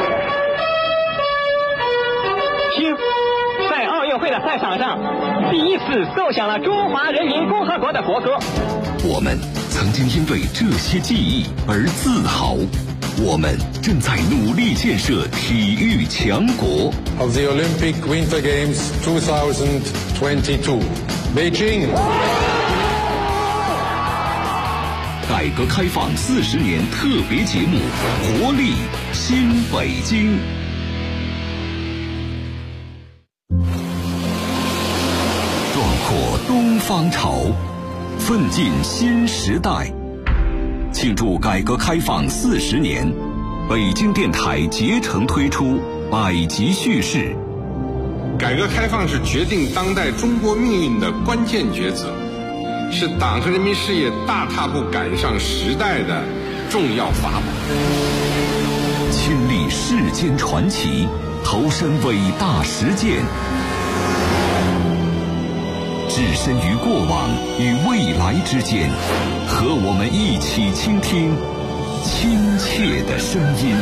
听，在奥运会的赛场上，第一次奏响了中华人民共和国的国歌。 我们曾经因为这些记忆而自豪，我们正在努力建设体育强国。 Of the Olympic Winter Games 2022, Beijing。 改革开放40年特别节目，活力新北京。壮阔东方潮，奋进新时代。庆祝改革开放40年，北京电台竭诚推出百集叙事。 改革开放是决定当代中国命运的关键抉择，是党和人民事业大踏步赶上时代的重要法宝。 亲历世间传奇，投身伟大实践，置身于过往与未来之间，和我们一起倾听亲切的声音。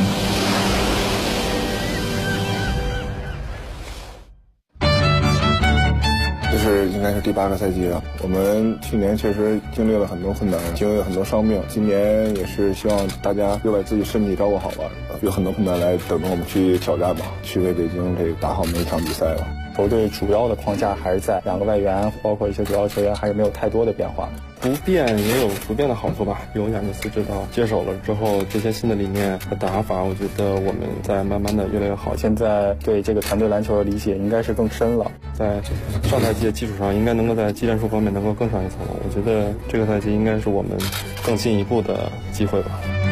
应该是第8个赛季了。我们去年确实经历了很多困难，经历了很多伤病，今年也是希望大家又把自己身体照顾好吧，有很多困难来等着我们去挑战吧，去为北京这个打好每一场比赛吧。 球队主要的框架还是在2个外援，包括一些主要球员还是没有太多的变化。 不变也有不变的好处吧。有亚尼斯指导接手了之后，这些新的理念和打法，我觉得我们在慢慢的越来越好。 现在对这个团队篮球的理解应该是更深了， 在上赛季的基础上，应该能够在技战术方面能够更上一层楼。我觉得这个赛季应该是我们更进一步的机会吧。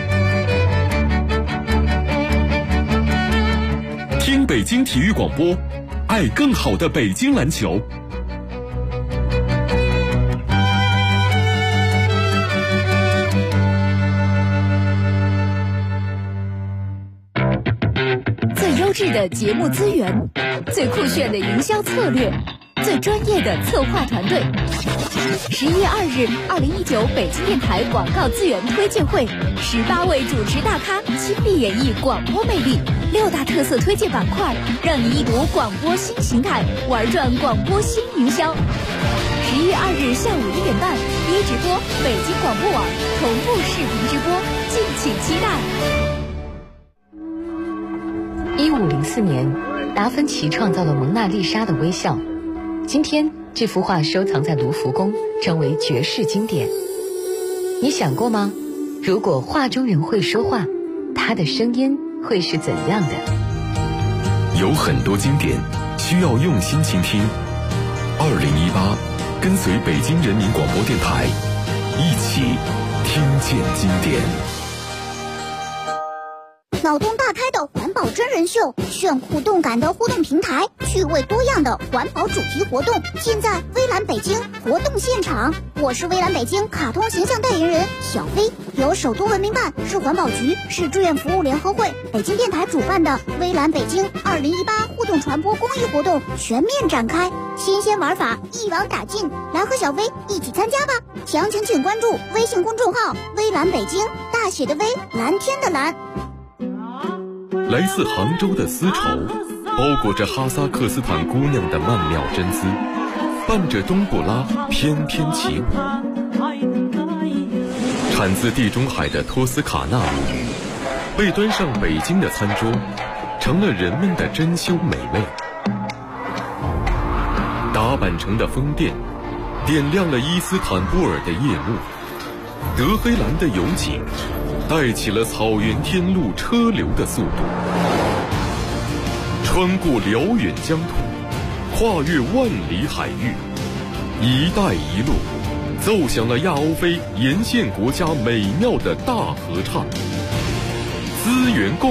听北京体育广播，爱更好的北京篮球。 最优质的节目资源，最酷炫的营销策略，最专业的策划团队。11月2日，2019北京电台广告资源推介会，18位主持大咖亲力演绎广播魅力，6大特色推荐板块，让你一睹广播新形态，玩转广播新营销。11月2日下午1点半，一直播北京广播网同步视频直播，敬请期待。1504年，达芬奇创造了蒙娜丽莎的微笑。今天，这幅画收藏在卢浮宫，成为绝世经典。你想过吗？如果画中人会说话，他的声音会是怎样的？ 有很多经典需要用心倾听。2018，跟随北京人民广播电台，一起听见经典。 脑洞大开的环保真人秀，炫酷动感的互动平台，趣味多样的环保主题活动，尽在微蓝北京活动现场。我是微蓝北京卡通形象代言人小飞，由首都文明办、市环保局、市志愿服务联合会、北京电台主办的微蓝北京2018互动传播公益活动全面展开，新鲜玩法一网打尽，来和小飞一起参加吧！详情请关注微信公众号微蓝北京，大写的微，蓝天的蓝。 来自杭州的丝绸，包裹着哈萨克斯坦姑娘的曼妙真姿，伴着冬不拉翩翩起舞。产自地中海的托斯卡纳母语，被端上北京的餐桌，成了人们的珍馐美味。打扮成的风电，点亮了伊斯坦布尔的夜幕。德黑兰的油井，带起了草原天路车流的速度。穿过辽远疆土，跨越万里海域，一带一路奏响了亚欧非沿线国家美妙的大合唱。资源共